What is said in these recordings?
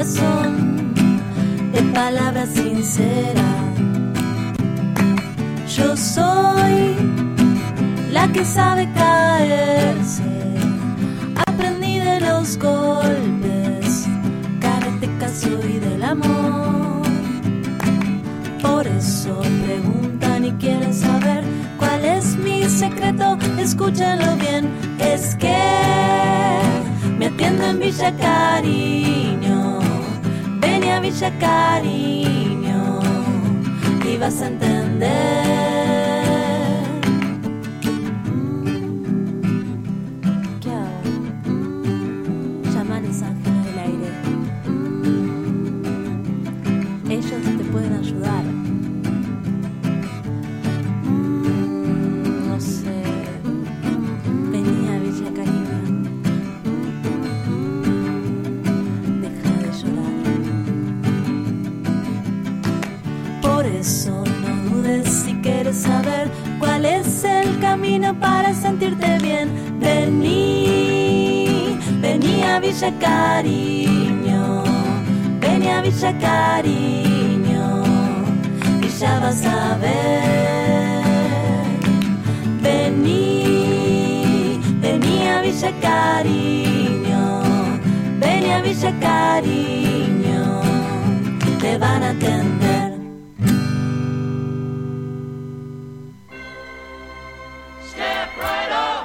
corazón de palabras sinceras. Yo soy la que sabe caerse, aprendí de los golpes, karateca soy del amor. Por eso preguntan y quieren saber cuál es mi secreto, escúchenlo bien, es que me atiendo en Villa Cariño, ven a Villa Cariño y vas a entender. ¿Qué hago? Llama a los ángeles del aire. Ellos te pueden ayudar. No sé. Vení a Villa Cariño. Deja de llorar. Por eso no dudes si quieres saber cuál es el camino para sentirte bien. Vení a Villa Cariño. Vení a Villa Cariño y ya vas a ver. Vení a Villa Cariño. Vení a Villa Cariño, te van a atender. Step right up.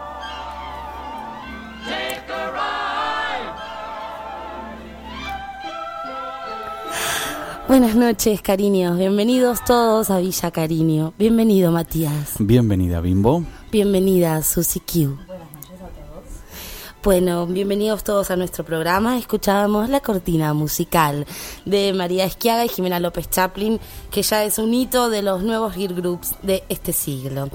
Take a ride. Buenas noches, cariños. Bienvenidos todos a Villa Cariño. Bienvenido, Matías. Bienvenida, Bimbo. Bienvenida, Susi Q. Buenas noches a todos. Bueno, bienvenidos todos a nuestro programa. Escuchábamos la cortina musical de María Esquiaga y Jimena López Chaplin, que ya es un hito de los nuevos girl groups de este siglo.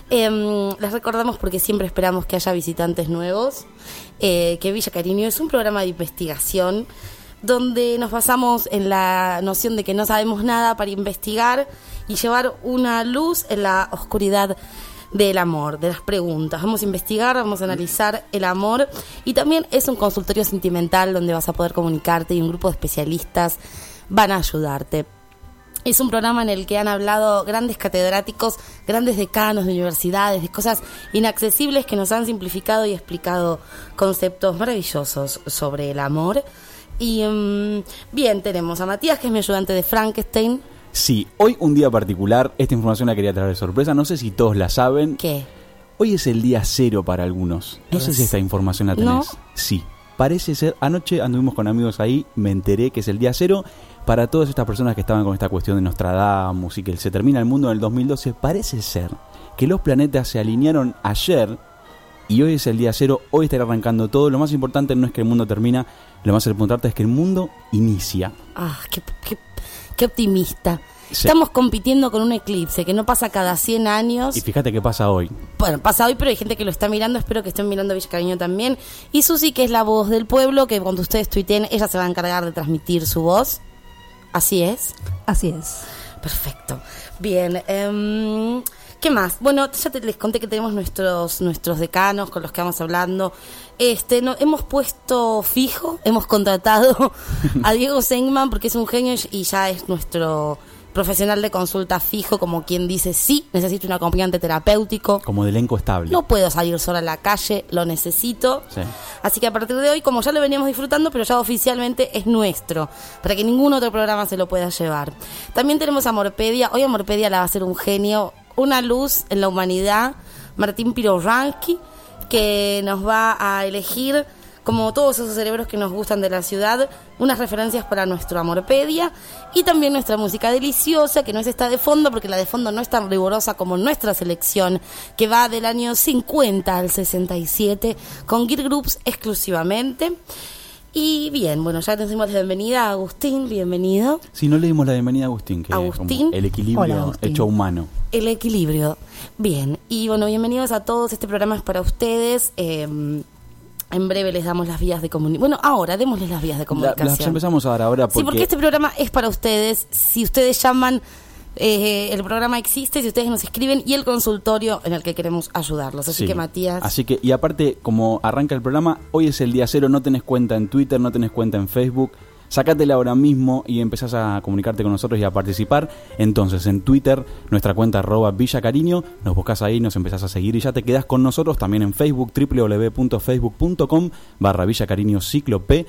Les recordamos, porque siempre esperamos que haya visitantes nuevos, que Villa Cariño es un programa de investigación donde nos basamos en la noción de que no sabemos nada para investigar y llevar una luz en la oscuridad del amor, de las preguntas. Vamos a investigar, vamos a analizar el amor, y también es un consultorio sentimental donde vas a poder comunicarte y un grupo de especialistas van a ayudarte. Es un programa en el que han hablado grandes catedráticos, grandes decanos de universidades, de cosas inaccesibles que nos han simplificado y explicado conceptos maravillosos sobre el amor. Y bien, tenemos a Matías, que es mi ayudante de Frankenstein. Sí, hoy un día particular. Esta información la quería traer de sorpresa. No sé si todos la saben. ¿Qué? Hoy es el día cero para algunos. No sé si esta información la tenés. ¿No? Sí, parece ser. Anoche anduvimos con amigos ahí, me enteré que es el día cero. Para todas estas personas que estaban con esta cuestión de Nostradamus y que se termina el mundo en el 2012, parece ser que los planetas se alinearon ayer y hoy es el día cero. Hoy estará arrancando todo. Lo más importante no es que el mundo termina, lo más importante es que el mundo inicia. Ah, qué optimista. Sí. Estamos compitiendo con un eclipse que no pasa cada 100 años. Y fíjate qué pasa hoy. Bueno, pasa hoy, pero hay gente que lo está mirando. Espero que estén mirando Villa Cariño también. Y Susi, que es la voz del pueblo, que cuando ustedes tuiteen, ella se va a encargar de transmitir su voz. ¿Así es? Así es. Perfecto. Bien, ¿qué más? Bueno, ya les conté que tenemos nuestros decanos con los que vamos hablando. Hemos puesto fijo, hemos contratado a Diego Senkman porque es un genio y ya es nuestro profesional de consulta fijo, como quien dice, sí, necesito un acompañante terapéutico. Como de elenco estable. No puedo salir sola a la calle, lo necesito. Sí. Así que a partir de hoy, como ya lo veníamos disfrutando, pero ya oficialmente es nuestro, para que ningún otro programa se lo pueda llevar. También tenemos a Amorpedia. Hoy Amorpedia la va a hacer un genio, una luz en la humanidad, Martín Piroransky, que nos va a elegir, como todos esos cerebros que nos gustan de la ciudad, unas referencias para nuestro Amorpedia, y también nuestra música deliciosa, que no es esta de fondo, porque la de fondo no es tan rigurosa como nuestra selección, que va del año 50 al 67, con girl groups exclusivamente. Y bien, bueno, ya nos dimos la bienvenida a Agustín, bienvenido. Si no le dimos la bienvenida a Agustín, que Agustín. es como el equilibrio. Hola, Agustín. Hecho humano. El equilibrio. Bien, y bueno, bienvenidos a todos. Este programa es para ustedes. En breve les damos las vías de comunicación. Bueno, ahora démosles las vías de comunicación. Las empezamos a dar ahora porque... Sí, porque este programa es para ustedes. Si ustedes llaman, el programa existe, si ustedes nos escriben, y el consultorio en el que queremos ayudarlos. Así Sí. que, Matías... Así que, y aparte, como arranca el programa, hoy es el día cero, no tenés cuenta en Twitter, no tenés cuenta en Facebook, Sácatela ahora mismo y empezás a comunicarte con nosotros y a participar. Entonces, en Twitter, nuestra cuenta @villacariño, nos buscas ahí, nos empezás a seguir y ya te quedás con nosotros. También en Facebook, www.facebook.com/villacariñociclop,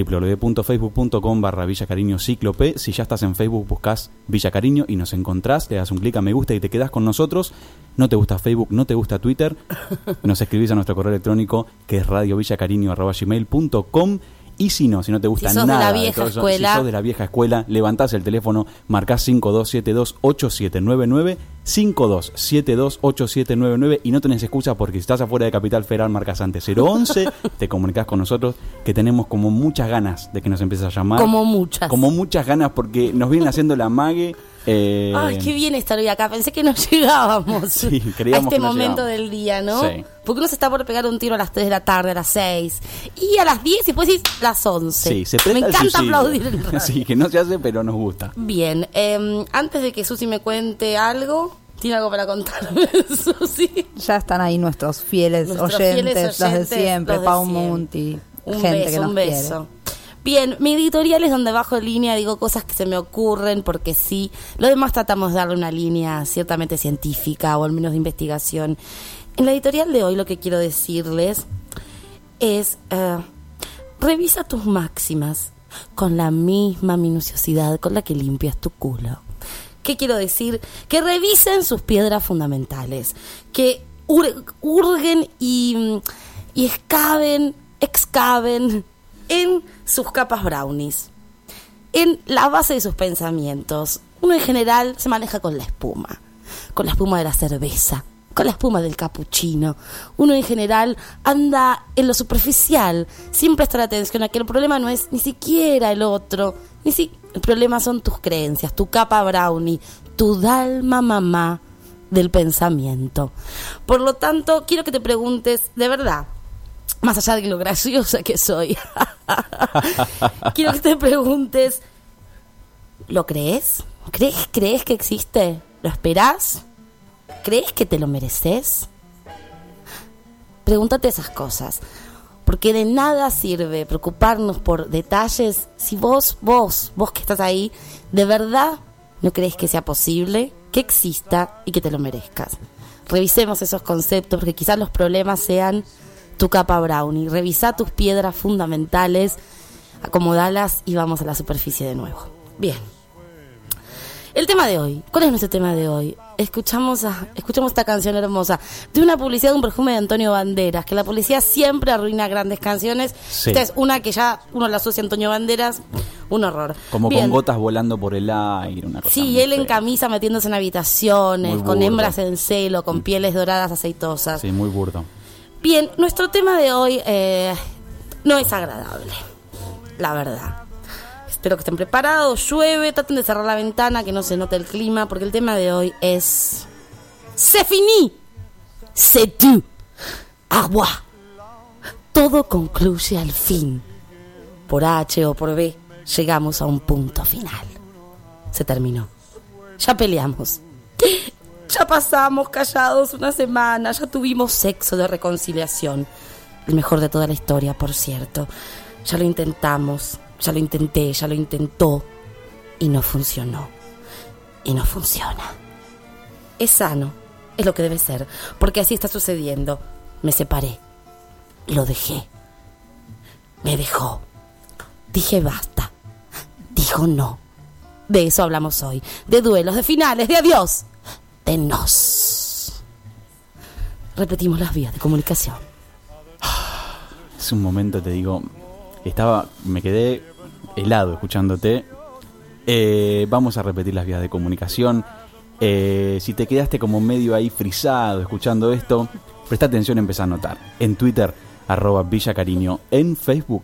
www.facebook.com/villacariñociclop. Si ya estás en Facebook, buscas Villa Cariño y nos encontrás, le das un clic a me gusta y te quedás con nosotros. No te gusta Facebook, no te gusta Twitter, nos escribís a nuestro correo electrónico que es radiovillacariño@gmail.com. Y si no te gusta si sos nada de la vieja escuela, si sos de la vieja escuela, levantás el teléfono, marcás 5272-8799, 5272-8799 y no tenés excusa porque si estás afuera de Capital Federal marcás antes 011, te comunicás con nosotros que tenemos como muchas ganas de que nos empieces a llamar. Como muchas ganas porque nos vienen haciendo la mague. Ay, qué bien estar hoy acá. Pensé que no llegábamos sí, a este momento del día, ¿no? Sí. Porque uno se está por pegar un tiro a las 3 de la tarde, a las 6 y a las 10 y después decís las 11. Sí, se presta. Me encanta aplaudir el radio. Sí, que no se hace, pero nos gusta. Bien, antes de que Susi me cuente algo, ¿tiene algo para contarme, Susi? Ya están ahí nuestros fieles oyentes, los de siempre, Pau Munti, gente que nos quiere. Un beso. Bien, mi editorial es donde bajo línea, digo cosas que se me ocurren porque sí. Lo demás tratamos de darle una línea ciertamente científica o al menos de investigación. En la editorial de hoy lo que quiero decirles es, revisa tus máximas con la misma minuciosidad con la que limpias tu culo. ¿Qué quiero decir? Que revisen sus piedras fundamentales, que hurguen y excaven en sus capas brownies, en la base de sus pensamientos. Uno en general se maneja con la espuma de la cerveza, con la espuma del cappuccino. Uno en general anda en lo superficial, sin prestar atención a que el problema no es ni siquiera el otro, el problema son tus creencias, tu capa brownie, tu dalma mamá del pensamiento. Por lo tanto, quiero que te preguntes, de verdad, más allá de lo graciosa que soy, quiero que te preguntes, ¿lo crees? ¿Crees que existe? ¿Lo esperás? ¿Crees que te lo mereces? Pregúntate esas cosas, porque de nada sirve preocuparnos por detalles si vos que estás ahí, de verdad no crees que sea posible, que exista y que te lo merezcas. Revisemos esos conceptos, porque quizás los problemas sean tu capa brownie. Revisá tus piedras fundamentales, acomodalas y vamos a la superficie de nuevo. Bien. El tema de hoy. ¿Cuál es nuestro tema de hoy? Escuchamos esta canción hermosa de una publicidad de un perfume de Antonio Banderas, que la publicidad siempre arruina grandes canciones. Sí. Esta es una que ya uno la asocia a Antonio Banderas, un horror. Como bien, con gotas volando por el aire, una cosa. Sí, él en camisa metiéndose en habitaciones, Muy con burdo. hembras en celo, con pieles doradas aceitosas. Sí, muy burdo. Bien, nuestro tema de hoy no es agradable, la verdad. Espero que estén preparados, llueve, traten de cerrar la ventana, que no se note el clima, porque el tema de hoy es... C'est fini, c'est tout, au revoir. Todo concluye al fin. Por H o por B, llegamos a un punto final. Se terminó. Ya peleamos. Ya pasamos callados una semana, ya tuvimos sexo de reconciliación. El mejor de toda la historia, por cierto. Ya lo intentamos, ya lo intenté, ya lo intentó. Y no funcionó. Y no funciona. Es sano, es lo que debe ser, porque así está sucediendo. Me separé, lo dejé, me dejó. Dije basta, dijo no. De eso hablamos hoy, de duelos, de finales, de adiós, de nos. Repetimos las vías de comunicación. Es un momento, te digo, me quedé helado escuchándote. Vamos a repetir las vías de comunicación. Si te quedaste como medio ahí frisado escuchando esto, presta atención, empezá a anotar. En Twitter, @villacariño. En Facebook,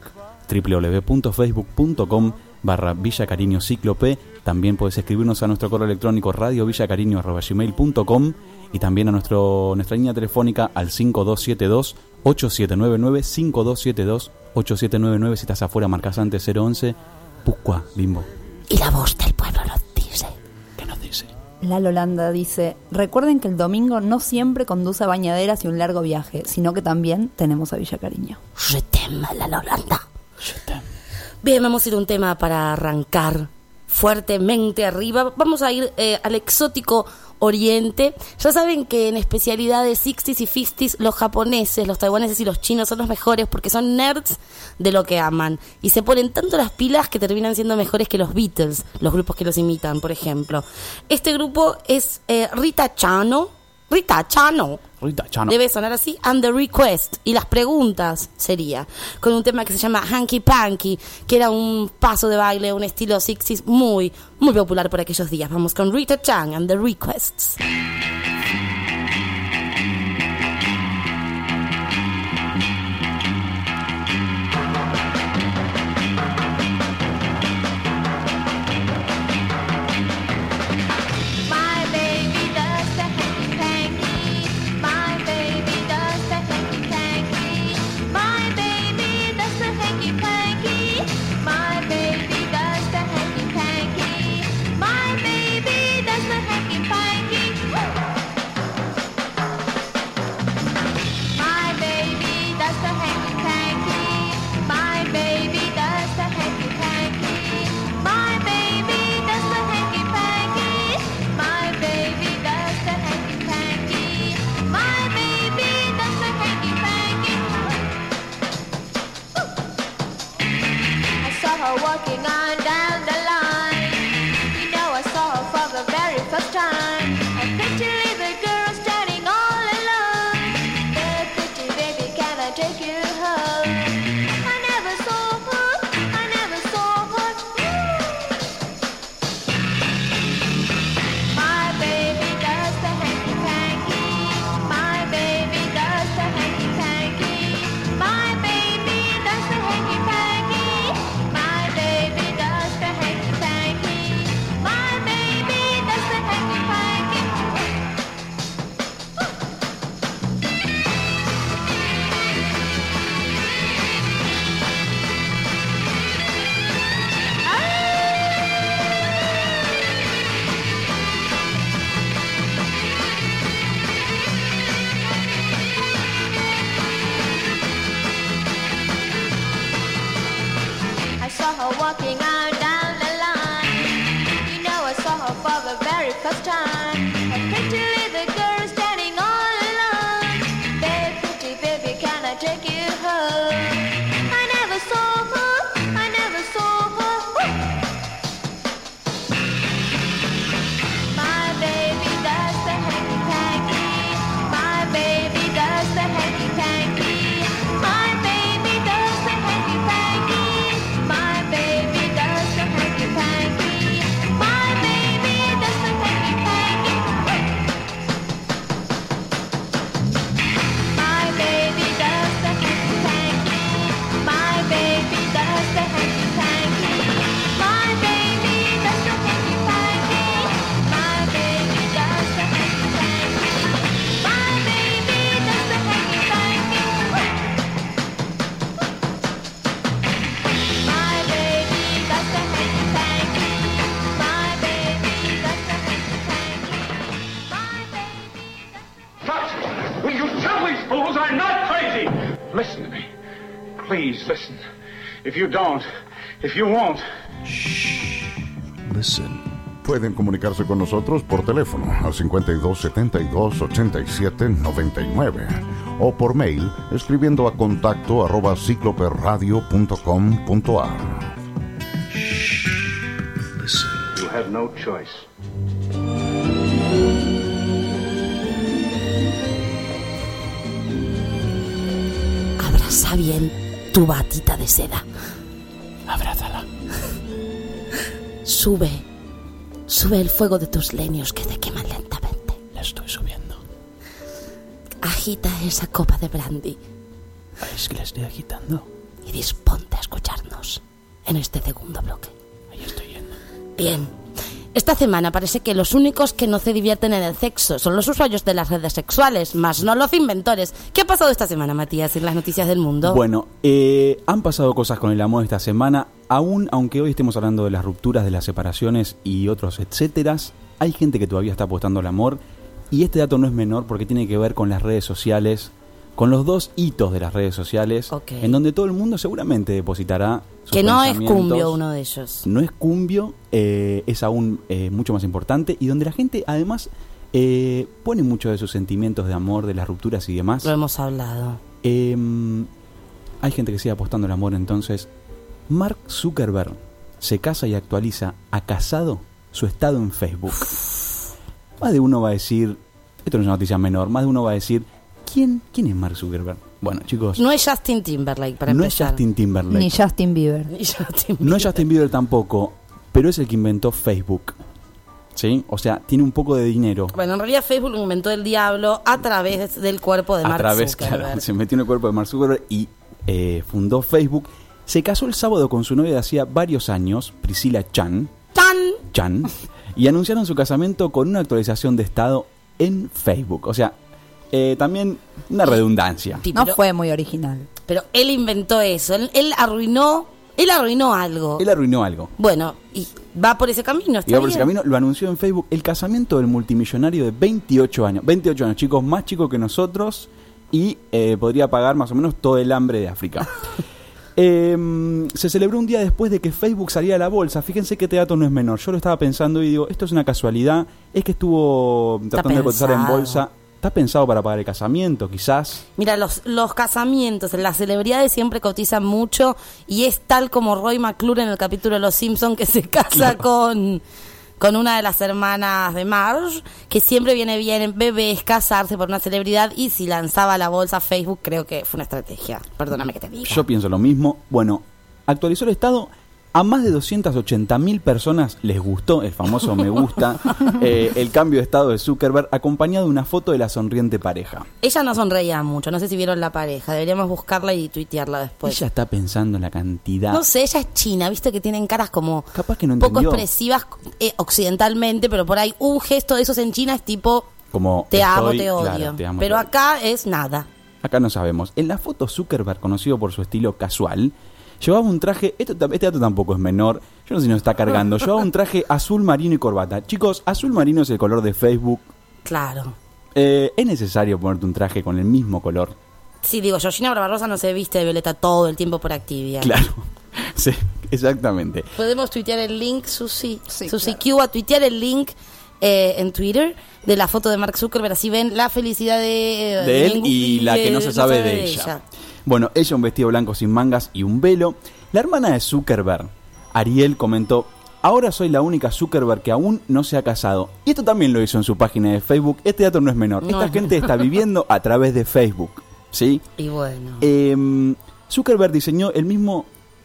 www.facebook.com/villacariñociclop. También podés escribirnos a nuestro correo electrónico radiovillacariño@gmail.com y también a nuestra línea telefónica al 5272-8799, 5272-8799. Si estás afuera, marcas antes 011. Puscua, Bimbo. Y la voz del pueblo nos dice. ¿Qué nos dice? Lalo Landa dice: recuerden que el domingo no siempre conduce a bañaderas y un largo viaje, sino que también tenemos a Villa Cariño. Je t'aime, Lalo Landa. Je t'aime. Bien, vamos a ir a un tema para arrancar fuertemente arriba. Vamos a ir al exótico Oriente. Ya saben que en especialidades 60s y 50s los japoneses, los taiwaneses y los chinos son los mejores porque son nerds de lo que aman y se ponen tanto las pilas que terminan siendo mejores que los Beatles, los grupos que los imitan, por ejemplo. Este grupo es Rita Chano. Debe sonar así. And the Request. Y las preguntas sería con un tema que se llama Hanky Panky, que era un paso de baile, un estilo 60s muy, muy popular por aquellos días. Vamos con Rita Chang and the Requests. Walking on down the line, you know I saw her for the very first time. A pretty little girl standing all alone. Hey, pretty baby, can I take you home? I never saw her, I never saw her. My baby does the hanky-panky. My baby does the hanky-panky. My baby does the hanky-panky. My baby does the hanky-panky. My baby does the hanky-panky. I saw her walking on down the line. You know I saw her for the very first time. A pretty little girl standing all alone. Hey, pretty baby, can I take you home? I never saw her, I never saw her. My baby does the hanky-panky. My baby does the hanky-panky. My baby does the hanky-panky. My baby does the hanky-panky. My baby does the hanky-panky. My baby does the hanky-panky. My baby does the hanky-panky. My baby does the hanky-panky. My baby does the hanky-panky. My baby does the hanky-panky. My baby does the hanky-panky. My baby does the hanky-panky. My baby does the... But will you tell these fools I'm not crazy? Listen to me. Please listen. If you don't, if you won't, Listen. Pueden comunicarse con nosotros por teléfono al 52 72 87 99 o por mail escribiendo a contacto@cicloperradio.com.ar. you have no choice. Abraza bien tu batita de seda. Abrázala. Sube el fuego de tus leños que te queman lentamente. La estoy subiendo. Agita esa copa de brandy ¿Es que la estoy agitando? y disponte a escucharnos en este segundo bloque. Ahí estoy yendo. Bien, esta semana parece que los únicos que no se divierten en el sexo son los usuarios de las redes sexuales, más no los inventores. ¿Qué ha pasado esta semana, Matías, en las noticias del mundo? Bueno, han pasado cosas con el amor esta semana. Aunque hoy estemos hablando de las rupturas, de las separaciones y otros etcéteras, hay gente que todavía está apostando al amor. Y este dato no es menor porque tiene que ver con las redes sociales, con los 2 hitos de las redes sociales, en donde todo el mundo seguramente depositará sus que no es pensamientos. Cumbio uno de ellos. No es Cumbio, es aún mucho más importante, y donde la gente además pone mucho de sus sentimientos de amor, de las rupturas y demás. Lo hemos hablado. Hay gente que sigue apostando al amor. Entonces, Mark Zuckerberg se casa y actualiza a casado su estado en Facebook. Más de uno va a decir, esto no es una noticia menor, más de uno va a decir, ¿quién es Mark Zuckerberg? Bueno, chicos, no es Justin Timberlake, para empezar. No es Justin Timberlake. Ni Justin Bieber. No es Justin Bieber tampoco, pero es el que inventó Facebook. ¿Sí? O sea, tiene un poco de dinero. Bueno, en realidad Facebook lo inventó el diablo a través del cuerpo de Mark Zuckerberg. Claro, se metió en el cuerpo de Mark Zuckerberg y fundó Facebook. Se casó el sábado con su novia de hacía varios años, Priscilla Chan, y anunciaron su casamiento con una actualización de estado en Facebook. O sea, también una redundancia. No fue muy original. Pero él inventó eso. Él arruinó algo. Él arruinó algo. Bueno, y va por ese camino. Y va por ese camino, lo anunció en Facebook. El casamiento del multimillonario de 28 años. 28 años, chicos, más chico que nosotros. Y podría pagar más o menos todo el hambre de África. Se celebró un día después de que Facebook saliera a la bolsa. Fíjense que este dato no es menor. Yo lo estaba pensando y digo, esto es una casualidad. Es que estuvo tratando de cotizar en bolsa. ¿Está pensado para pagar el casamiento, quizás? Mira, los casamientos, las celebridades siempre cotizan mucho, y es tal como Roy McClure en el capítulo de Los Simpsons, que se casa con una de las hermanas de Marge, que siempre viene bien en bebés casarse por una celebridad, y si lanzaba a la bolsa Facebook, creo que fue una estrategia. Perdóname que te diga. Yo pienso lo mismo. Bueno, actualizó el estado. A más de 280.000 personas les gustó el famoso me gusta, el cambio de estado de Zuckerberg, acompañado de una foto de la sonriente pareja. Ella no sonreía mucho, no sé si vieron la pareja, deberíamos buscarla y tuitearla después. Ella está pensando en la cantidad. No sé, ella es china, viste que tienen caras como capaz que no poco entendió. Expresivas occidentalmente, pero por ahí un gesto de esos en China es tipo, como te amo, te odio. Claro, te amo, pero te acá es nada. Acá no sabemos. En la foto, Zuckerberg, conocido por su estilo casual, llevaba un traje, este dato tampoco es menor, yo no sé si nos está cargando, llevaba un traje azul marino y corbata. Chicos, azul marino es el color de Facebook. Claro. ¿Es necesario ponerte un traje con el mismo color? Sí, digo, Georgina Barbarosa no se viste de violeta todo el tiempo por Activia. Claro, sí, exactamente. Podemos tuitear el link, Susi claro. Q, a tuitear el link en Twitter de la foto de Mark Zuckerberg, así ven la felicidad de él y la que no se sabe de ella. Bueno, ella un vestido blanco sin mangas y un velo. La hermana de Zuckerberg, Ariel, comentó: ahora soy la única Zuckerberg que aún no se ha casado. Y esto también lo hizo en su página de Facebook. Este dato no es menor. No. Esta gente está viviendo a través de Facebook, ¿sí? Y bueno. Zuckerberg diseñó él mismo,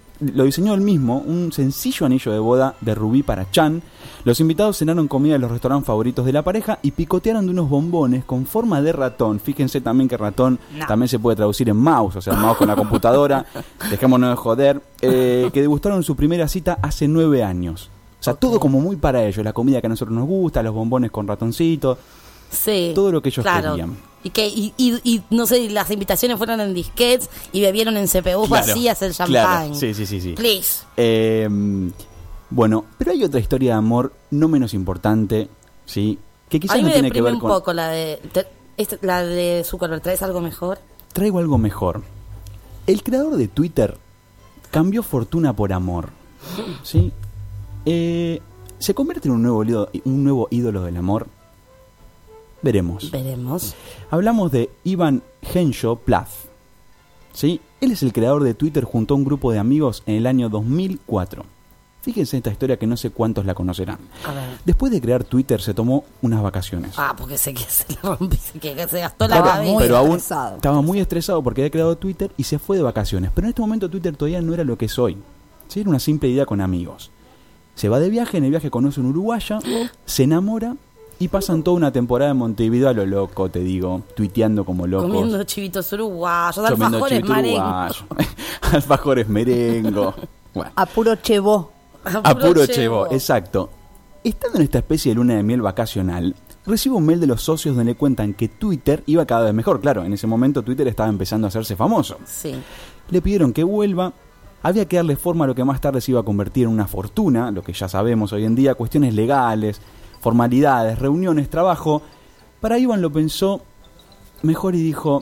un sencillo anillo de boda de rubí para Chan. Los invitados cenaron comida de los restaurantes favoritos de la pareja y picotearon de unos bombones con forma de ratón. Fíjense también que ratón también se puede traducir en mouse, o sea, mouse con la computadora. Dejémonos de joder. Que degustaron su primera cita hace 9 años. O sea, todo como muy para ellos. La comida que a nosotros nos gusta, los bombones con ratoncitos. Sí. Todo lo que ellos querían. Y no sé, las invitaciones fueron en disquetes y bebieron en CPUs vacías el champán. Claro. Sí. Please. Bueno, pero hay otra historia de amor no menos importante, ¿sí? Que quizás no tiene que ver con... un poco la de Zuckerberg. ¿Traes algo mejor? Traigo algo mejor. El creador de Twitter cambió fortuna por amor, ¿sí? ¿Se convierte en un nuevo ídolo del amor? Veremos. Hablamos de Ivan Henshaw Plath, ¿sí? Él es el creador de Twitter junto a un grupo de amigos en el año 2004. Fíjense esta historia que no sé cuántos la conocerán. A ver. Después de crear Twitter se tomó unas vacaciones. Porque sé que se la rompí, que se gastó la cabeza. Pero aún estaba muy estresado porque había creado Twitter y se fue de vacaciones. Pero en este momento Twitter todavía no era lo que es hoy, ¿sí? Era una simple idea con amigos. Se va de viaje, en el viaje conoce a una uruguaya, se enamora y pasan toda una temporada en Montevideo a lo loco, te digo, tuiteando como locos. Comiendo chivitos uruguayos, alfajores merengo. Alfajores merengo. Bueno. A puro chevó. A puro chevo, exacto. Estando en esta especie de luna de miel vacacional, recibo un mail de los socios donde le cuentan que Twitter iba cada vez mejor. Claro, en ese momento Twitter estaba empezando a hacerse famoso. Sí. Le pidieron que vuelva, había que darle forma a lo que más tarde se iba a convertir en una fortuna, lo que ya sabemos hoy en día, cuestiones legales, formalidades, reuniones, trabajo. Para Iván lo pensó mejor y dijo: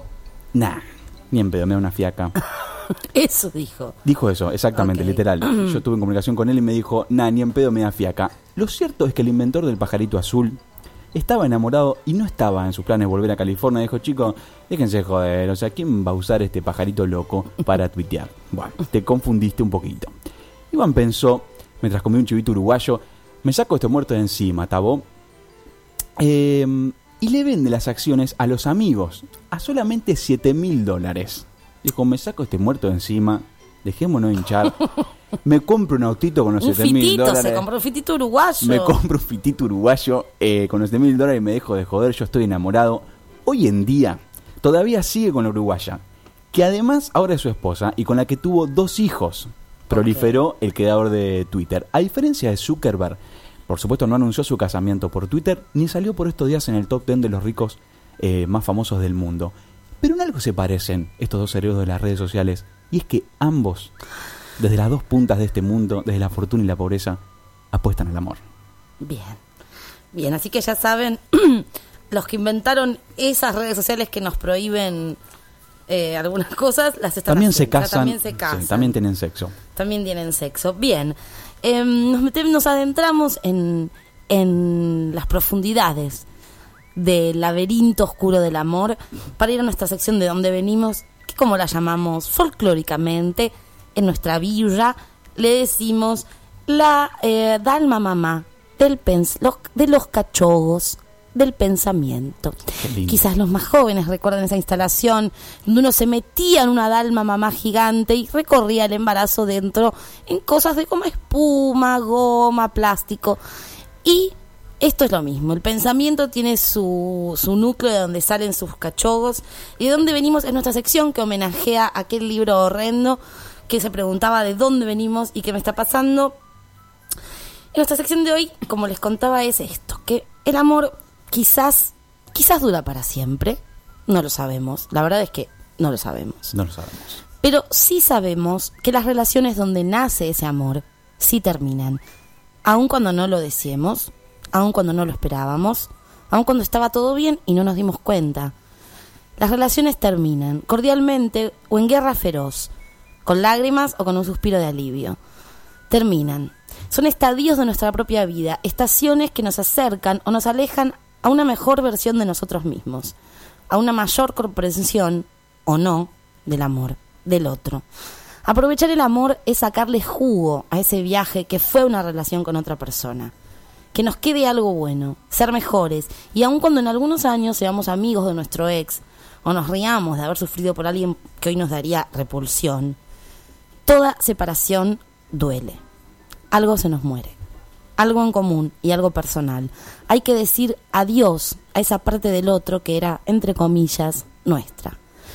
nah, ni en pedo, me da una fiaca. Eso dijo. Dijo eso, exactamente, Okay. literal. Yo estuve en comunicación con él y me dijo, nah, ni en pedo me da fiaca. Lo cierto es que el inventor del pajarito azul estaba enamorado y no estaba en sus planes volver a California. Dijo, chicos, déjense joder, o sea, ¿quién va a usar este pajarito loco para tuitear? Bueno, te confundiste un poquito. Iván pensó, mientras comía un chivito uruguayo, me saco este muerto de encima, tabó. Y le vende las acciones a los amigos a solamente $7,000. Dijo, me saco este muerto de encima, dejémonos hinchar. Me compro un autito con los $7,000. Se compró un fitito uruguayo. Me compro un fitito uruguayo con los $7,000 y me dejo de joder, yo estoy enamorado. Hoy en día todavía sigue con la uruguaya, que además ahora es su esposa y con la que tuvo 2 hijos. Proliferó el creador de Twitter. A diferencia de Zuckerberg, por supuesto no anunció su casamiento por Twitter, ni salió por estos días en el top 10 de los ricos más famosos del mundo. Pero en algo se parecen estos dos cerebros de las redes sociales, y es que ambos, desde las dos puntas de este mundo, desde la fortuna y la pobreza, apuestan al amor. Bien, así que ya saben, los que inventaron esas redes sociales que nos prohíben algunas cosas, las están también haciendo. Se casan, También se casan. Sí, también tienen sexo. También tienen sexo. Bien, nos adentramos en las profundidades del laberinto oscuro del amor para ir a nuestra sección de donde venimos, que como la llamamos folclóricamente, en nuestra villa le decimos la dalma mamá de los cachogos del pensamiento. Quizás los más jóvenes recuerdan esa instalación donde uno se metía en una dalma mamá gigante y recorría el embarazo dentro en cosas de como espuma, goma, plástico. Y esto es lo mismo, el pensamiento tiene su núcleo de donde salen sus cachogos, y de dónde venimos es nuestra sección que homenajea aquel libro horrendo que se preguntaba de dónde venimos y qué me está pasando. En nuestra sección de hoy, como les contaba, es esto, que el amor quizás dura para siempre, no lo sabemos, la verdad es que no lo sabemos. No lo sabemos. Pero sí sabemos que las relaciones donde nace ese amor sí terminan, aun cuando no lo deseemos, aun cuando no lo esperábamos, aun cuando estaba todo bien y no nos dimos cuenta. Las relaciones terminan, cordialmente o en guerra feroz, con lágrimas o con un suspiro de alivio. Terminan. Son estadios de nuestra propia vida, estaciones que nos acercan o nos alejan a una mejor versión de nosotros mismos, a una mayor comprensión, o no, del amor, del otro. Aprovechar el amor es sacarle jugo a ese viaje que fue una relación con otra persona. Que nos quede algo bueno, ser mejores, y aun cuando en algunos años seamos amigos de nuestro ex, o nos riamos de haber sufrido por alguien que hoy nos daría repulsión, toda separación duele. Algo se nos muere, algo en común y algo personal. Hay que decir adiós a esa parte del otro que era, entre comillas, nuestra.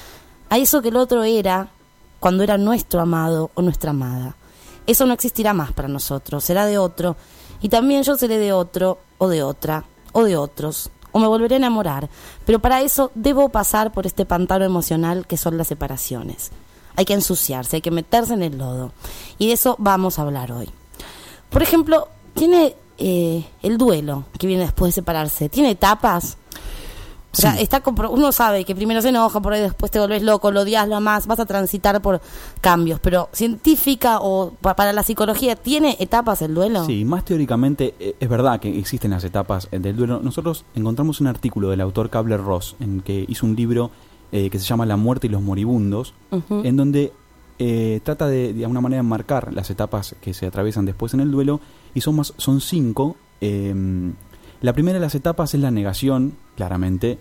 A eso que el otro era cuando era nuestro amado o nuestra amada. Eso no existirá más para nosotros, será de otro, y también yo seré de otro, o de otra, o de otros, o me volveré a enamorar. Pero para eso debo pasar por este pantano emocional que son las separaciones. Hay que ensuciarse, hay que meterse en el lodo. Y de eso vamos a hablar hoy. Por ejemplo, tiene el duelo que viene después de separarse, ¿tiene etapas? O sea, Sí. uno sabe que primero se enoja, por ahí después te volvés loco, lo odias, lo amás, vas a transitar por cambios. Pero científica o para la psicología, ¿tiene etapas el duelo? Sí, más teóricamente es verdad que existen las etapas del duelo. Nosotros encontramos un artículo del autor Kübler-Ross en que hizo un libro que se llama La muerte y los moribundos, en donde trata de alguna manera enmarcar las etapas que se atraviesan después en el duelo, y son 5. La primera de las etapas es la negación, claramente.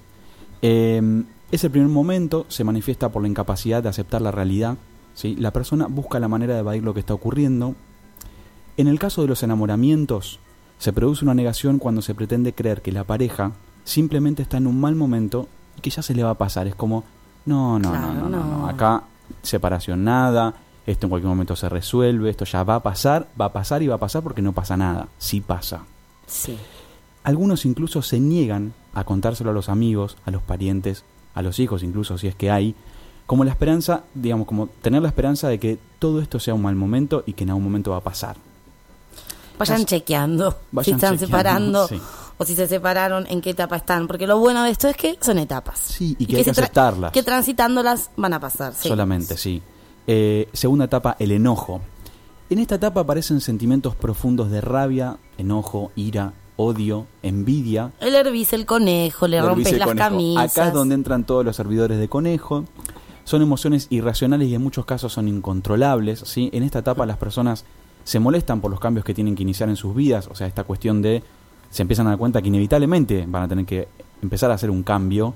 Es el primer momento, se manifiesta por la incapacidad de aceptar la realidad, ¿sí? La persona busca la manera de evadir lo que está ocurriendo. En el caso de los enamoramientos, se produce una negación cuando se pretende creer que la pareja simplemente está en un mal momento y que ya se le va a pasar. Es como, no, acá separación nada, esto en cualquier momento se resuelve, esto ya va a pasar porque no pasa nada. Sí pasa. Sí. Algunos incluso se niegan a contárselo a los amigos, a los parientes, a los hijos incluso, si es que hay, como la esperanza, digamos, como tener la esperanza de que todo esto sea un mal momento y que en algún momento va a pasar. Vayan chequeando si están separando sí. o si se separaron, en qué etapa están. Porque lo bueno de esto es que son etapas. Sí, y que hay que aceptarlas. Que transitándolas van a pasar. Solamente, sí. Segunda etapa, el enojo. En esta etapa aparecen sentimientos profundos de rabia, enojo, ira, odio, envidia. El hervís, el conejo, le rompes las camisas. Acá es donde entran todos los servidores de conejo. Son emociones irracionales y en muchos casos son incontrolables, ¿sí? En esta etapa las personas se molestan por los cambios que tienen que iniciar en sus vidas. O sea, esta cuestión de... se empiezan a dar cuenta que inevitablemente van a tener que empezar a hacer un cambio.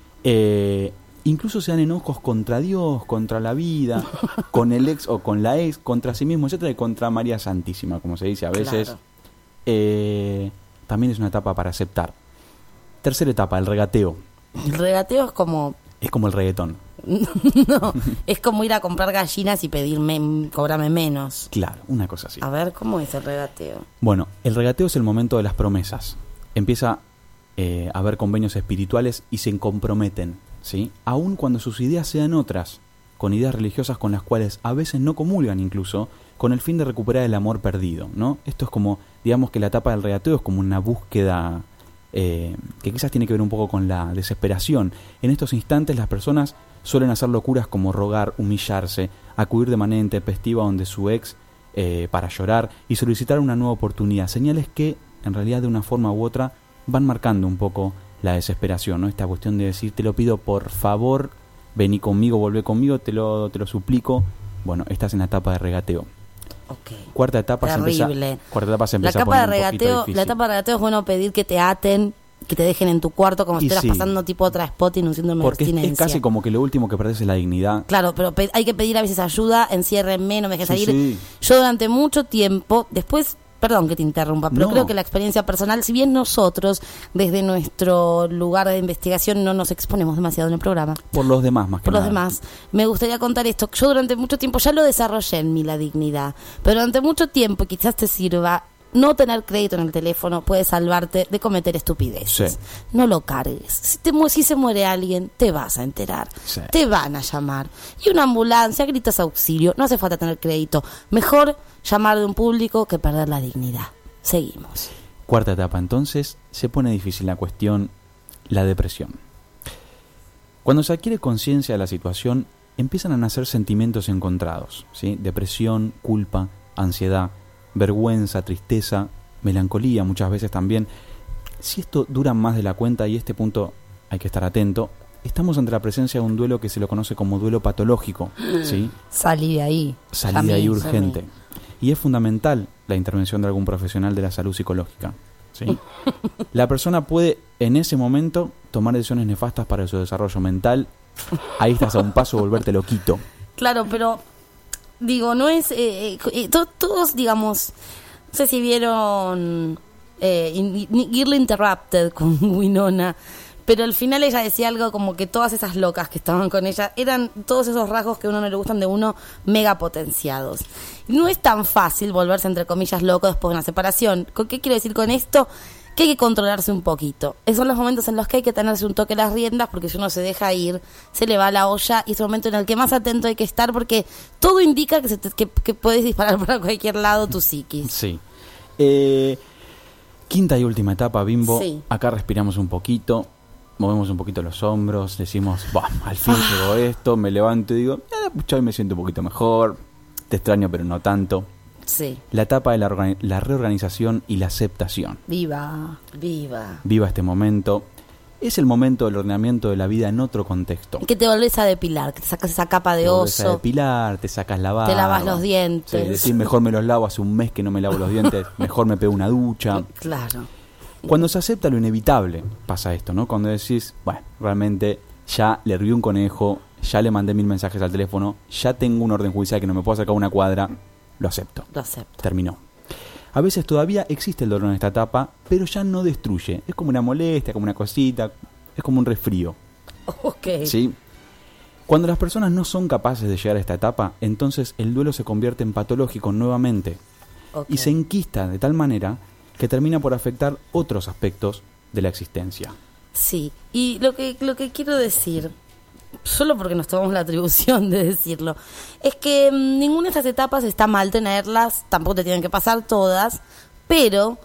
Incluso se dan enojos contra Dios, contra la vida, con el ex o con la ex, contra sí mismo, etcétera, y contra María Santísima, como se dice a veces. Claro. También es una etapa para aceptar. Tercera etapa, el regateo. El regateo es como... es como el reggaetón. No, es como ir a comprar gallinas y pedirme, cobrarme menos. Claro, una cosa así. A ver, ¿cómo es el regateo? Bueno, el regateo es el momento de las promesas. Empieza a haber convenios espirituales y se comprometen, ¿sí? Aun cuando sus ideas sean otras, con ideas religiosas con las cuales a veces no comulgan incluso, con el fin de recuperar el amor perdido, ¿no? Esto es como, digamos que la etapa del regateo es como una búsqueda que quizás tiene que ver un poco con la desesperación. En estos instantes las personas suelen hacer locuras como rogar, humillarse, acudir de manera intempestiva donde su ex para llorar y solicitar una nueva oportunidad. Señales que, en realidad, de una forma u otra, van marcando un poco la desesperación, ¿no? Esta cuestión de decir, te lo pido por favor, vení conmigo, volvé conmigo, te lo suplico. Bueno, estás en la etapa de regateo. Okay. Cuarta etapa se empieza a poner un poquito difícil. La etapa de regateo es bueno pedir que te aten, que te dejen en tu cuarto como si estuvieras pasando tipo otra spotting, un síndrome de abstinencia. Porque es casi como que lo último que perdés es la dignidad. Claro, pero hay que pedir a veces ayuda, enciérrenme, no me dejes salir. Sí. Yo durante mucho tiempo, después... Perdón que te interrumpa, pero creo que la experiencia personal, si bien nosotros desde nuestro lugar de investigación no nos exponemos demasiado en el programa. Por los demás, más que nada. Por los demás. Me gustaría contar esto. Yo durante mucho tiempo ya lo desarrollé en mí, la dignidad. Pero durante mucho tiempo, quizás te sirva, no tener crédito en el teléfono puede salvarte de cometer estupideces. Sí. No lo cargues. Si se muere alguien, te vas a enterar. Sí. Te van a llamar. Y una ambulancia, gritas auxilio. No hace falta tener crédito. Mejor llamar de un público que perder la dignidad. Seguimos. Cuarta etapa, entonces, se pone difícil la cuestión, la depresión. Cuando se adquiere conciencia de la situación, empiezan a nacer sentimientos encontrados, ¿sí? Depresión, culpa, ansiedad, vergüenza, tristeza, melancolía muchas veces también. Si esto dura más de la cuenta, y este punto hay que estar atento, estamos ante la presencia de un duelo que se lo conoce como duelo patológico, ¿sí? Salí de ahí. Salí de ahí urgente. Y es fundamental la intervención de algún profesional de la salud psicológica, ¿sí? La persona puede en ese momento tomar decisiones nefastas para su desarrollo mental. Ahí estás a un paso de volverte loquito. Claro, pero digo, no es... todos, digamos... No sé si vieron Girl Interrupted con Winona, pero al final ella decía algo como que todas esas locas que estaban con ella eran todos esos rasgos que a uno no le gustan de uno mega potenciados. No es tan fácil volverse, entre comillas, loco después de una separación. ¿Qué quiero decir con esto? Que hay que controlarse un poquito. Esos son los momentos en los que hay que tenerse un toque las riendas, porque si uno se deja ir, se le va la olla, y es el momento en el que más atento hay que estar, porque todo indica que puedes disparar para cualquier lado tu psiquis. Sí. Quinta y última etapa, Bimbo. Sí. Acá respiramos un poquito, movemos un poquito los hombros, decimos, al fin llegó esto, me levanto y digo, hoy me siento un poquito mejor, te extraño pero no tanto. Sí. La etapa de la reorganización y la aceptación. Viva este momento. Es el momento del ordenamiento de la vida en otro contexto. Que te volvés a depilar, que te sacas esa capa de oso. Te volvés a depilar, te sacas la barba. Te lavas los dientes. Sí, decir, mejor me los lavo, hace un mes que no me lavo los dientes, mejor me pego una ducha. Claro. Cuando se acepta lo inevitable, pasa esto, ¿no? Cuando decís, realmente ya le herví un conejo, ya le mandé 1000 mensajes al teléfono, ya tengo un orden judicial que no me puedo sacar una cuadra, lo acepto. Terminó. A veces todavía existe el dolor en esta etapa, pero ya no destruye. Es como una molestia, como una cosita, es como un resfrío. Ok. ¿Sí? Cuando las personas no son capaces de llegar a esta etapa, entonces el duelo se convierte en patológico nuevamente. Okay. Y se enquista de tal manera que termina por afectar otros aspectos de la existencia. Sí, y lo que quiero decir, solo porque nos tomamos la atribución de decirlo, es que ninguna de estas etapas está mal tenerlas, tampoco te tienen que pasar todas, pero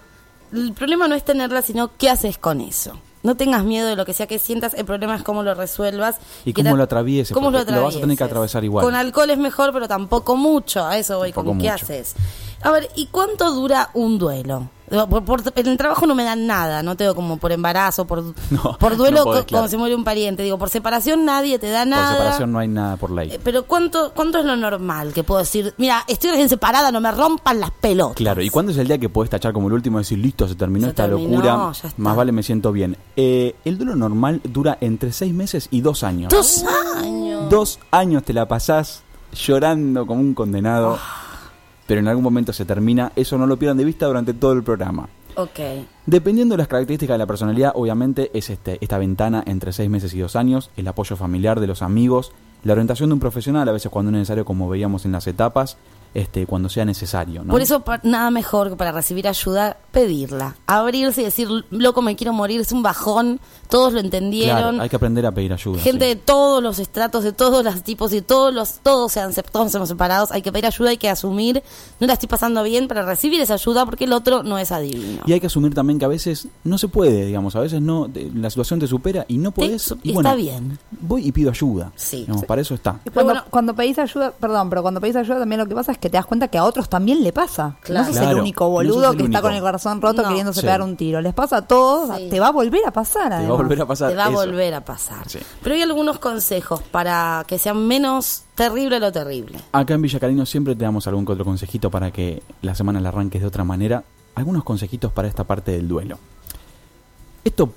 el problema no es tenerla, sino qué haces con eso. No tengas miedo de lo que sea que sientas, el problema es cómo lo resuelvas. Y cómo lo atravieses, lo vas a tener que atravesar igual. Con alcohol es mejor, pero tampoco mucho, a eso voy, tampoco con qué mucho. haces. A ver, ¿y cuánto dura un duelo? En el trabajo no me dan nada, no tengo como por embarazo, por duelo, no podés, claro. cuando se muere un pariente. Digo, por separación nadie te da nada. Por separación no hay nada por ley. Pero ¿cuánto es lo normal que puedo decir? Mira, estoy recién separada, no me rompan las pelotas. Claro, ¿y cuándo es el día que podés tachar como el último y decir, listo, se terminó esta locura, ya está. más vale me siento bien? El duelo normal dura entre 6 meses y 2 años. 2 años. 2 años te la pasás llorando como un condenado, pero en algún momento se termina. Eso no lo pierdan de vista durante todo el programa. Ok. Dependiendo de las características de la personalidad, obviamente es esta ventana entre 6 meses y 2 años, el apoyo familiar de los amigos, la orientación de un profesional, a veces cuando es necesario, como veíamos en las etapas, cuando sea necesario, ¿no? Por eso nada mejor que para recibir ayuda, pedirla, abrirse y decir, loco, me quiero morir, es un bajón, todos lo entendieron. Claro, hay que aprender a pedir ayuda. Gente sí. de todos los estratos, de todos los tipos y todos somos separados, hay que pedir ayuda, hay que asumir, no la estoy pasando bien para recibir esa ayuda porque el otro no es adivino. Y hay que asumir también que a veces no se puede, digamos, a veces no, la situación te supera y no podés. Y está bien. Voy y pido ayuda. Sí. Digamos, para eso está. Y cuando pedís ayuda, cuando pedís ayuda también lo que pasa es que te das cuenta que a otros también le pasa. Claro. No sos el único boludo no sos el que está único. con el corazón roto No. queriéndose Sí. pegar un tiro. Les pasa a todos, Sí. te va a volver a pasar. Te además. va a volver a pasar. Te va a eso. volver a pasar. Sí. Pero hay algunos consejos para que sea menos terrible lo terrible. Acá en Villa Cariño siempre te damos algún que otro consejito para que la semana la arranques de otra manera. Algunos consejitos para esta parte del duelo. Esto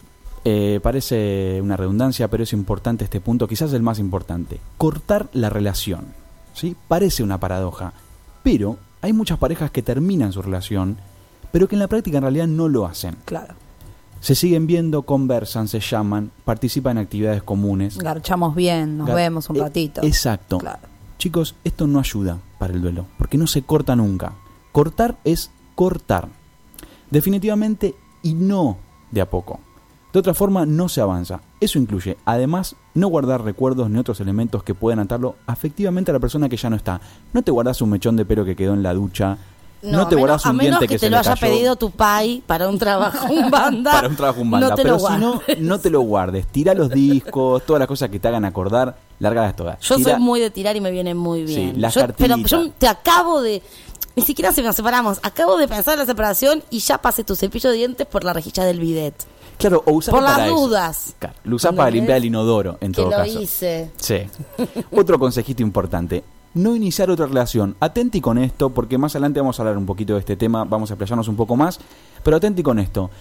parece una redundancia, pero es importante este punto, quizás el más importante. Cortar la relación. ¿Sí? Parece una paradoja, pero hay muchas parejas que terminan su relación, pero que en la práctica en realidad no lo hacen. Claro. Se siguen viendo, conversan, se llaman, participan en actividades comunes. Garchamos bien, nos vemos un ratito. Exacto. Claro. Chicos, esto no ayuda para el duelo, porque no se corta nunca. Cortar es cortar. Definitivamente y no de a poco. De otra forma no se avanza. Eso incluye, además, no guardar recuerdos ni otros elementos que puedan atarlo afectivamente a la persona que ya no está. No te guardas un mechón de pelo que quedó en la ducha. No te guardas un diente que se le te lo haya cayó. pedido tu pai para un trabajo en banda. Para un trabajo en banda. No te pero lo si no, guardes. no te lo guardes. Tira los discos, todas las cosas que te hagan acordar, lárgalas todas. Yo Tira- soy muy de tirar y me viene muy bien. Sí, las Pero cartilitas. yo te acabo de... Ni siquiera nos separamos. Acabo de pensar en la separación y ya pasé tu cepillo de dientes por la rejilla del bidet. Claro, o usarlo Por las para eso. dudas. Claro, lo usás para ¿Entendés? limpiar el inodoro, en Que todo lo caso. hice. Sí. Otro consejito importante. No iniciar otra relación. Atenti con esto, porque más adelante vamos a hablar un poquito de este tema, vamos a explayarnos un poco más, pero atenti con esto.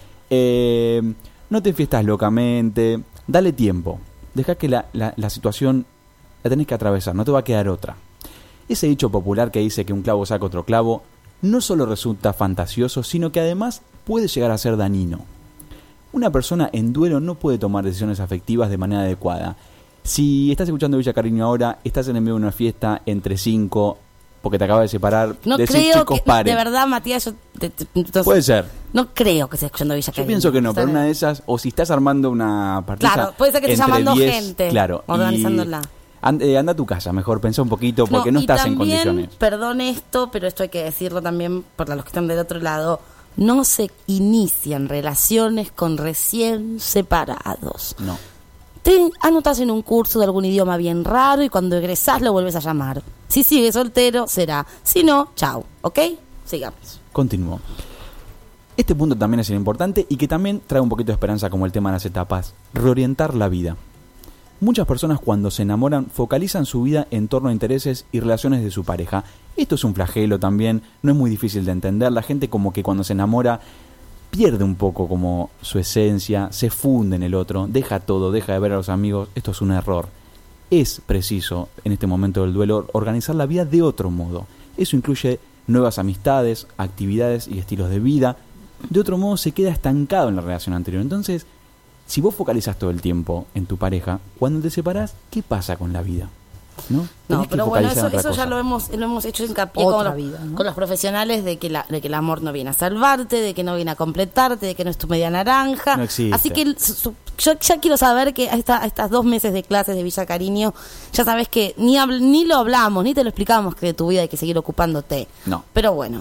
No te enfiestas locamente, dale tiempo. Deja que la situación la tenés que atravesar, no te va a quedar otra. Ese dicho popular que dice que un clavo saca otro clavo, no solo resulta fantasioso, sino que además puede llegar a ser dañino. Una persona en duelo no puede tomar decisiones afectivas de manera adecuada. Si estás escuchando Villa Cariño ahora, estás en el medio de una fiesta entre 5, porque te acabas de separar, No decís, creo chicos, que... paren. De verdad, Matías, yo... entonces, Puede ser. No creo que estés escuchando Villa Yo Cariño. pienso que no, pero ¿Sabes? una de esas, o si estás armando una partida. Claro, puede ser que estés entre llamando 10, gente, claro, y organizándola. Anda a tu casa, mejor pensá un poquito, porque no y estás en también, condiciones. Perdón esto, pero esto hay que decirlo también para los que están del otro lado. No se inician relaciones con recién separados. No. Te anotas en un curso de algún idioma bien raro y cuando egresás lo vuelves a llamar. Si sigue soltero, será. Si no, chau. ¿Ok? Sigamos. Continúo. Este punto también es importante y que también trae un poquito de esperanza como el tema de las etapas. Reorientar la vida. Muchas personas cuando se enamoran focalizan su vida en torno a intereses y relaciones de su pareja. Esto es un flagelo también, no es muy difícil de entender. La gente como que cuando se enamora pierde un poco como su esencia, se funde en el otro, deja todo, deja de ver a los amigos. Esto es un error. Es preciso en este momento del duelo organizar la vida de otro modo. Eso incluye nuevas amistades, actividades y estilos de vida. De otro modo se queda estancado en la relación anterior. Entonces, si vos focalizás todo el tiempo en tu pareja, cuando te separás, ¿qué pasa con la vida? ¿No? No, Tenés que pero bueno, focalizar en otra eso ya cosa. lo hemos hecho hincapié Otra con los, vida, ¿no? con los profesionales de que el amor no viene a salvarte, de que no viene a completarte, de que no es tu media naranja. No existe. Así que yo ya quiero saber que a estas 2 meses de clases de Villa Cariño, ya sabes que ni lo hablamos, ni te lo explicamos que de tu vida hay que seguir ocupándote. No. Pero bueno.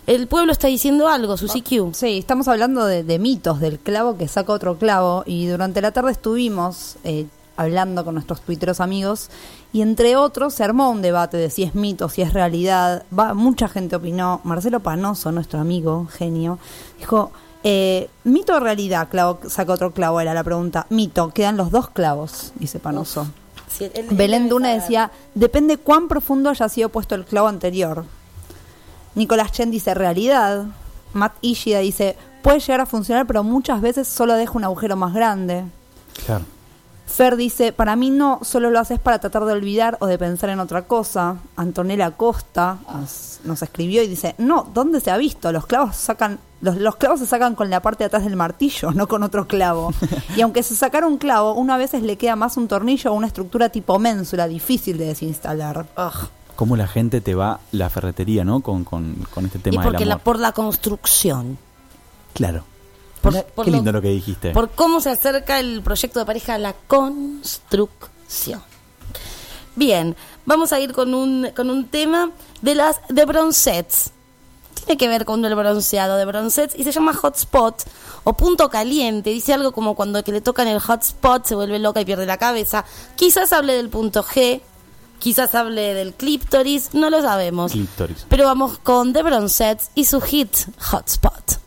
El pueblo está diciendo algo, Susi Q. Sí, estamos hablando de mitos, del clavo que saca otro clavo, y durante la tarde estuvimos hablando con nuestros tuiteros amigos, y entre otros se armó un debate de si es mito, si es realidad. Mucha gente opinó. Marcelo Panoso, nuestro amigo, genio, dijo, mito o realidad, clavo saca otro clavo, era la pregunta. Mito, quedan los dos clavos, dice Panoso. Sí, Belén Duna decía, depende cuán profundo haya sido puesto el clavo anterior. Nicolás Chen dice realidad. Matt Ishida dice, puede llegar a funcionar, pero muchas veces solo deja un agujero más grande. Claro. Fer dice, para mí no, solo lo haces para tratar de olvidar o de pensar en otra cosa. Antonella Costa nos escribió y dice, no, ¿dónde se ha visto? Los clavos se sacan con la parte de atrás del martillo, no con otro clavo. Y aunque se sacara un clavo, uno a veces le queda más un tornillo o una estructura tipo ménsula, difícil de desinstalar. Ugh. Cómo la gente te va la ferretería, ¿no? Con este tema y porque del amor. por la construcción. Claro. Por qué lindo lo que dijiste. Por cómo se acerca el proyecto de pareja a la construcción. Bien, vamos a ir con un tema de bronzets. Tiene que ver con el bronceado de bronzets y se llama hotspot o punto caliente. Dice algo como cuando que le tocan el hotspot se vuelve loca y pierde la cabeza. Quizás hable del punto G, quizás hable del clíptoris, no lo sabemos. Clíptoris. Pero vamos con The Bronzets y su hit Hotspot.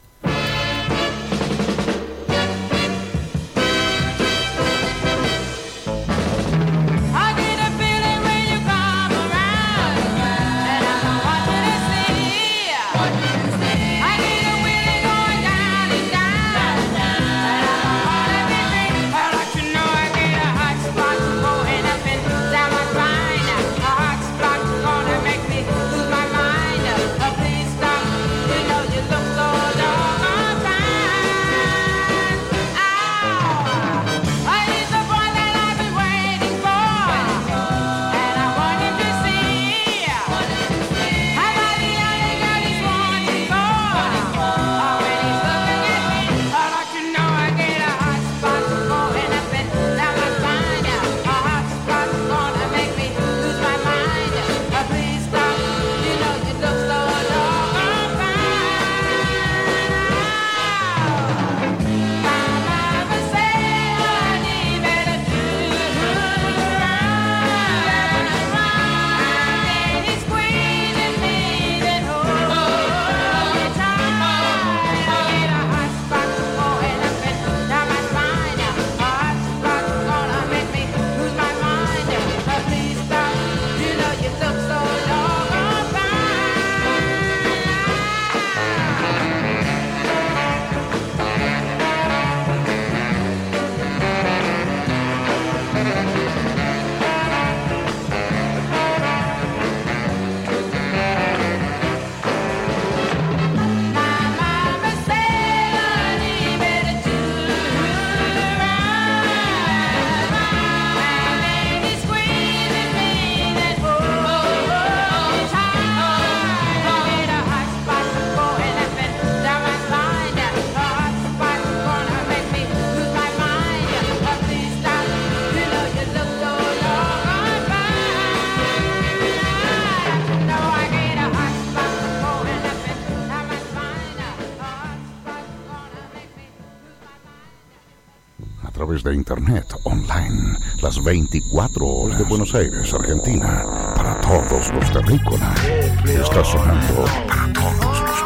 De internet, online, las 24 horas de Buenos Aires, Argentina, para todos los terrícolas. Está sonando para todos los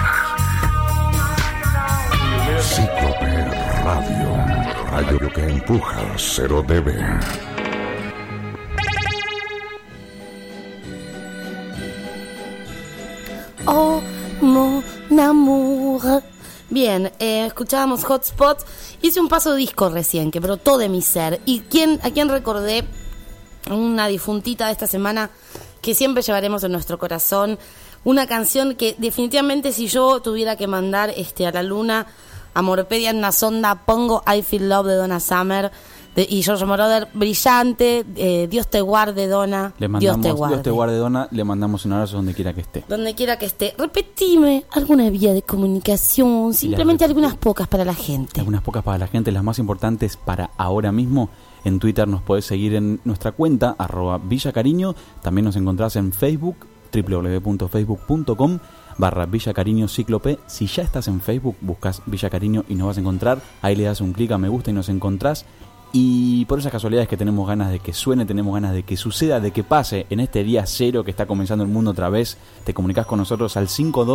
terrícolas. Cíclope Radio que empuja, cero debe. Oh, mon amour. Bien, escuchábamos Hotspot. Hice un paso disco recién que brotó de mi ser. ¿Y a quién recordé? Una difuntita de esta semana que siempre llevaremos en nuestro corazón. Una canción que definitivamente si yo tuviera que mandar a la luna, Amorpedia en una sonda, pongo I Feel Love de Donna Summer y Giorgio Moroder, brillante. Dios te guarde, Donna. Dios te guarde, Donna. Le mandamos un abrazo donde quiera que esté. Donde quiera que esté. Repetime alguna vía de comunicación, simplemente algunas pocas para la gente. Algunas pocas para la gente, las más importantes para ahora mismo. En Twitter nos podés seguir en nuestra cuenta, @villacariño. También nos encontrás en Facebook, www.facebook.com. Villa Cariño Cíclope. Si ya estás en Facebook, buscas Villa Cariño y nos vas a encontrar. Ahí le das un clic a me gusta y nos encontrás. Y por esas casualidades que tenemos ganas de que suene, tenemos ganas de que suceda, de que pase en este día cero que está comenzando el mundo otra vez, te comunicás con nosotros al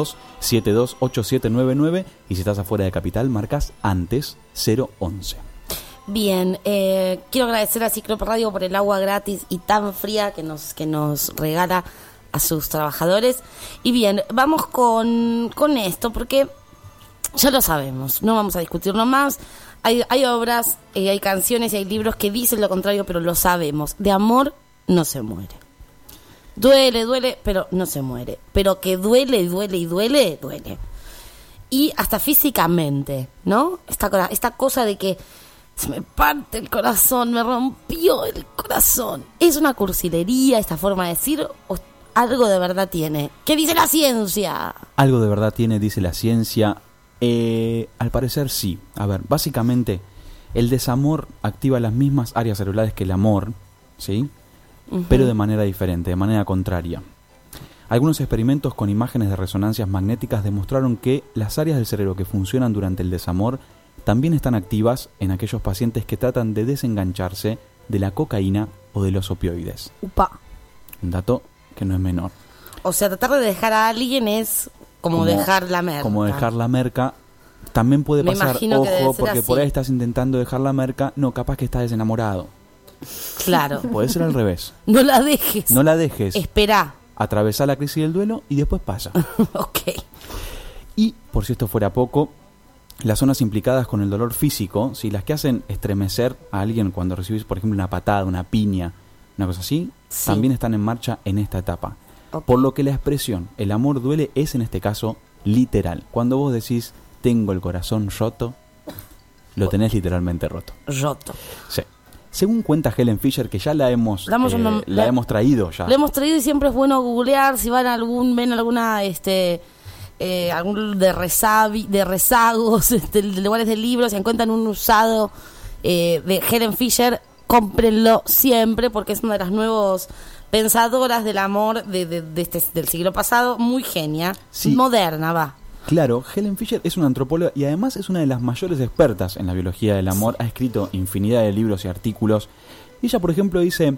52728799 y si estás afuera de Capital, marcas antes 011. Bien, quiero agradecer a Cíclope Radio por el agua gratis y tan fría que nos regala a sus trabajadores. Y bien, vamos con esto, porque ya lo sabemos, no vamos a discutirlo más. Hay obras, hay canciones y hay libros que dicen lo contrario, pero lo sabemos. De amor no se muere. Duele, pero no se muere. Pero que duele. Y hasta físicamente, ¿no? Esta cosa de que se me parte el corazón, me rompió el corazón. ¿Es una cursilería esta forma de decir o algo de verdad tiene? ¿Qué dice la ciencia? Algo de verdad tiene, dice la ciencia. Al parecer sí. A ver, básicamente el desamor activa las mismas áreas celulares que el amor, ¿sí? Uh-huh. Pero de manera diferente, de manera contraria. Algunos experimentos con imágenes de resonancias magnéticas demostraron que las áreas del cerebro que funcionan durante el desamor también están activas en aquellos pacientes que tratan de desengancharse de la cocaína o de los opioides. Upa. Un dato que no es menor. O sea, tratar de dejar a alguien es como dejar la merca. Como dejar la merca. También puede pasar, ojo, porque así. por ahí estás intentando dejar la merca. No, capaz que estás desenamorado. Claro. Puede ser al revés. No la dejes. No la dejes. Esperá. Atravesá la crisis del duelo y después pasa. Ok. Y, por si esto fuera poco, las zonas implicadas con el dolor físico, ¿sí? Las que hacen estremecer a alguien cuando recibís, por ejemplo, una patada, una piña, una cosa así, sí, también están en marcha en esta etapa. Okay. Por lo que la expresión el amor duele es en este caso literal. Cuando vos decís tengo el corazón roto, lo tenés literalmente roto. Roto. Sí. Según cuenta Helen Fisher, que ya la hemos traído ya. La hemos traído y siempre es bueno googlear si ven alguna algún de rezagos, de lugares de libros, si encuentran un usado de Helen Fisher, cómprenlo siempre porque es una de las nuevas pensadoras del amor del siglo pasado, muy genia, sí, moderna, va. Claro, Helen Fisher es una antropóloga y además es una de las mayores expertas en la biología del amor. Sí. Ha escrito infinidad de libros y artículos. Y ella, por ejemplo, dice,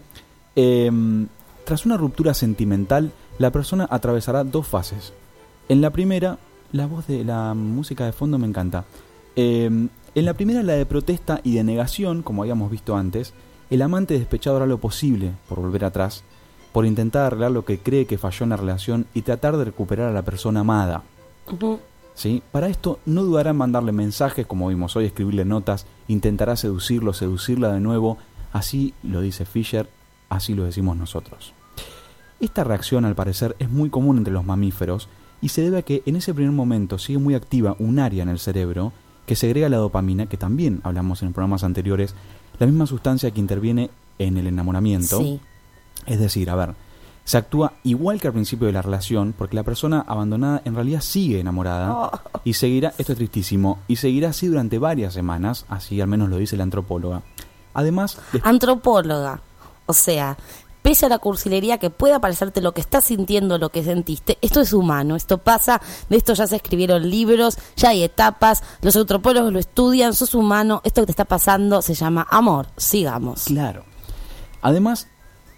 tras una ruptura sentimental, la persona atravesará dos fases. En la primera, la voz de la música de fondo me encanta. En la primera, la de protesta y de negación, como habíamos visto antes. El amante despechado hará lo posible por volver atrás, por intentar arreglar lo que cree que falló en la relación y tratar de recuperar a la persona amada. Uh-huh. ¿Sí? Para esto no dudará en mandarle mensajes, como vimos hoy, escribirle notas, intentará seducirla de nuevo. Así lo dice Fisher, así lo decimos nosotros. Esta reacción, al parecer, es muy común entre los mamíferos y se debe a que en ese primer momento sigue muy activa un área en el cerebro que segrega la dopamina, que también hablamos en programas anteriores, la misma sustancia que interviene en el enamoramiento. Sí. Es decir, se actúa igual que al principio de la relación, porque la persona abandonada en realidad sigue enamorada y seguirá, esto es tristísimo, y seguirá así durante varias semanas, así al menos lo dice la antropóloga. Además... Antropóloga, o sea, pese a la cursilería que pueda parecerte lo que estás sintiendo, lo que sentiste, esto es humano, esto pasa, de esto ya se escribieron libros, ya hay etapas, los antropólogos lo estudian, sos humano, esto que te está pasando se llama amor, sigamos. Claro. Además...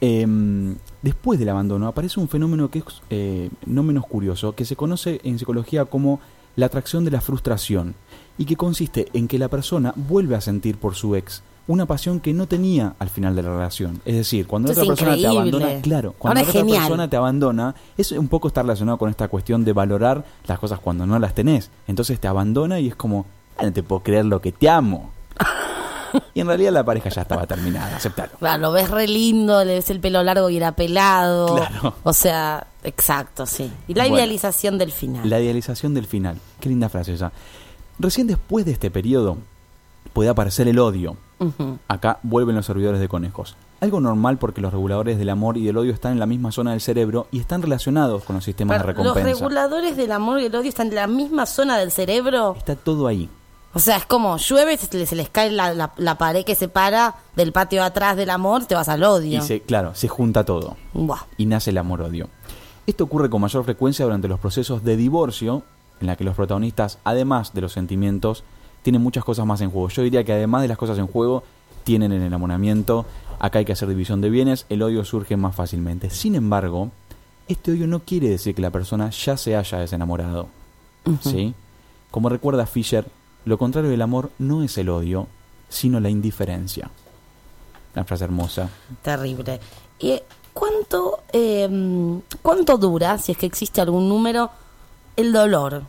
después del abandono aparece un fenómeno que es no menos curioso, que se conoce en psicología como la atracción de la frustración y que consiste en que la persona vuelve a sentir por su ex una pasión que no tenía al final de la relación. Es decir, cuando otra persona te abandona, claro, cuando otra persona te abandona, es un poco está relacionado con esta cuestión de valorar las cosas cuando no las tenés. Entonces te abandona y es como, no te puedo creer lo que te amo. Y en realidad la pareja ya estaba terminada, aceptalo. Claro, lo ves re lindo, le ves el pelo largo y era pelado. Claro. O sea, exacto, sí. Y la idealización del final. La idealización del final. Qué linda frase esa. Recién después de este periodo puede aparecer el odio. Uh-huh. Acá vuelven los servidores de conejos. Algo normal porque los reguladores del amor y del odio están en la misma zona del cerebro y están relacionados con los sistemas de recompensa. ¿Los reguladores del amor y del odio están en la misma zona del cerebro? Está todo ahí. O sea, es como llueve, se les cae la pared que separa del patio atrás del amor, te vas al odio. Y se junta todo. Buah. Y nace el amor-odio. Esto ocurre con mayor frecuencia durante los procesos de divorcio, en la que los protagonistas, además de los sentimientos, tienen muchas cosas más en juego. Yo diría que además de las cosas en juego, tienen el enamoramiento, acá hay que hacer división de bienes, el odio surge más fácilmente. Sin embargo, este odio no quiere decir que la persona ya se haya desenamorado. ¿Sí? Como recuerda Fisher, lo contrario del amor no es el odio, sino la indiferencia. Una frase hermosa. Terrible. ¿Y cuánto dura, si es que existe algún número, el dolor?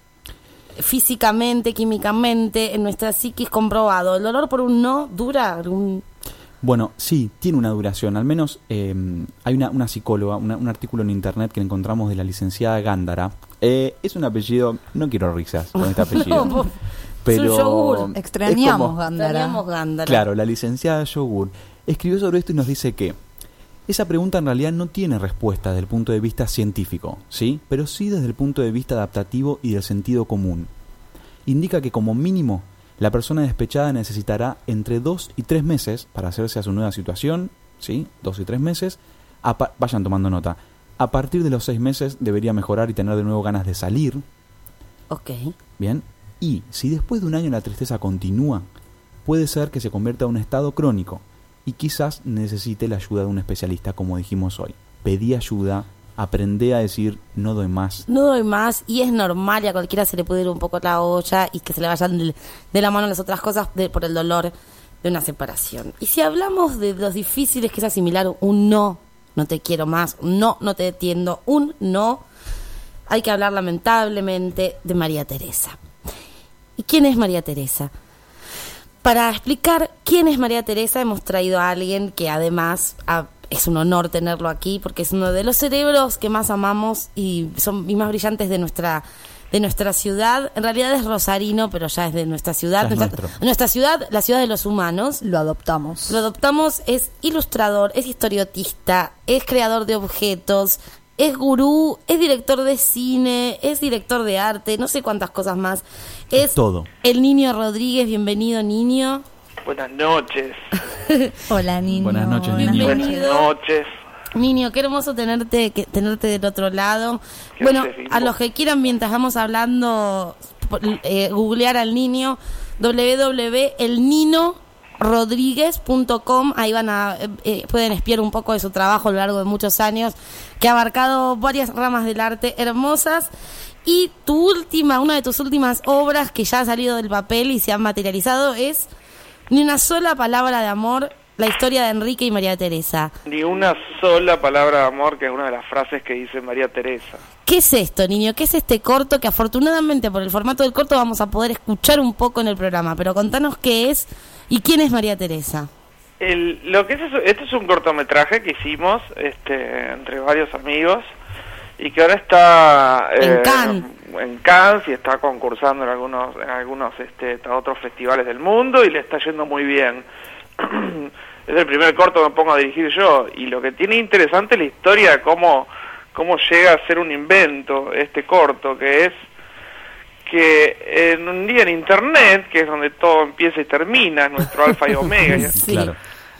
Físicamente, químicamente, en nuestra psiquis comprobado. ¿El dolor por un no dura algún...? Bueno, sí, tiene una duración. Al menos hay una psicóloga, un artículo en internet que encontramos de la licenciada Gándara. Es un apellido, no quiero risas con este apellido. No, pero es un yogur. Extrañamos Gándara. Claro, la licenciada Yogur escribió sobre esto y nos dice que esa pregunta en realidad no tiene respuesta desde el punto de vista científico, ¿sí? Pero sí desde el punto de vista adaptativo y del sentido común. Indica que como mínimo la persona despechada necesitará entre 2 y 3 meses para hacerse a su nueva situación, ¿sí? 2 y 3 meses. Vayan tomando nota. A partir de los 6 meses debería mejorar y tener de nuevo ganas de salir. Ok. Bien. Y si después de un año la tristeza continúa, puede ser que se convierta en un estado crónico y quizás necesite la ayuda de un especialista, como dijimos hoy. Pedí ayuda, aprendé a decir no doy más. No doy más, y es normal, y a cualquiera se le puede ir un poco la olla y que se le vayan de la mano las otras cosas por el dolor de una separación. Y si hablamos de los difíciles que es asimilar un no, no te quiero más, un no, no te entiendo, un no, hay que hablar lamentablemente de María Teresa. ¿Y quién es María Teresa? Para explicar quién es María Teresa hemos traído a alguien que además es un honor tenerlo aquí porque es uno de los cerebros que más amamos y más brillantes de nuestra ciudad. En realidad es rosarino, pero ya es de nuestra ciudad. Nuestra ciudad, la ciudad de los humanos. Lo adoptamos. Es ilustrador, es historietista, es creador de objetos, es gurú, es director de cine, es director de arte, no sé cuántas cosas más. Es todo. El Niño Rodríguez. Bienvenido, Niño. Buenas noches. Hola, Niño. Buenas noches, Niño. Bienvenido. Buenas noches. Niño, qué hermoso tenerte del otro lado. ¿Qué Bueno, haces, Bimbo? a los que quieran, mientras vamos hablando, googlear al Niño, www.elninorodriguez.com. Ahí pueden espiar un poco de su trabajo a lo largo de muchos años, que ha abarcado varias ramas del arte hermosas. Y una de tus últimas obras que ya ha salido del papel y se han materializado es Ni una sola palabra de amor, la historia de Enrique y María Teresa. Ni una sola palabra de amor, que es una de las frases que dice María Teresa. ¿Qué es esto, Niño? ¿Qué es este corto que afortunadamente por el formato del corto vamos a poder escuchar un poco en el programa? Pero contanos qué es y quién es María Teresa. Este es un cortometraje que hicimos entre varios amigos y que ahora está En Cannes. En Cannes y está concursando en algunos otros festivales del mundo y le está yendo muy bien. Es el primer corto que me pongo a dirigir yo y lo que tiene interesante es la historia de cómo llega a ser un invento este corto, que es que en un día en internet, que es donde todo empieza y termina, nuestro alfa y omega, Sí. Claro.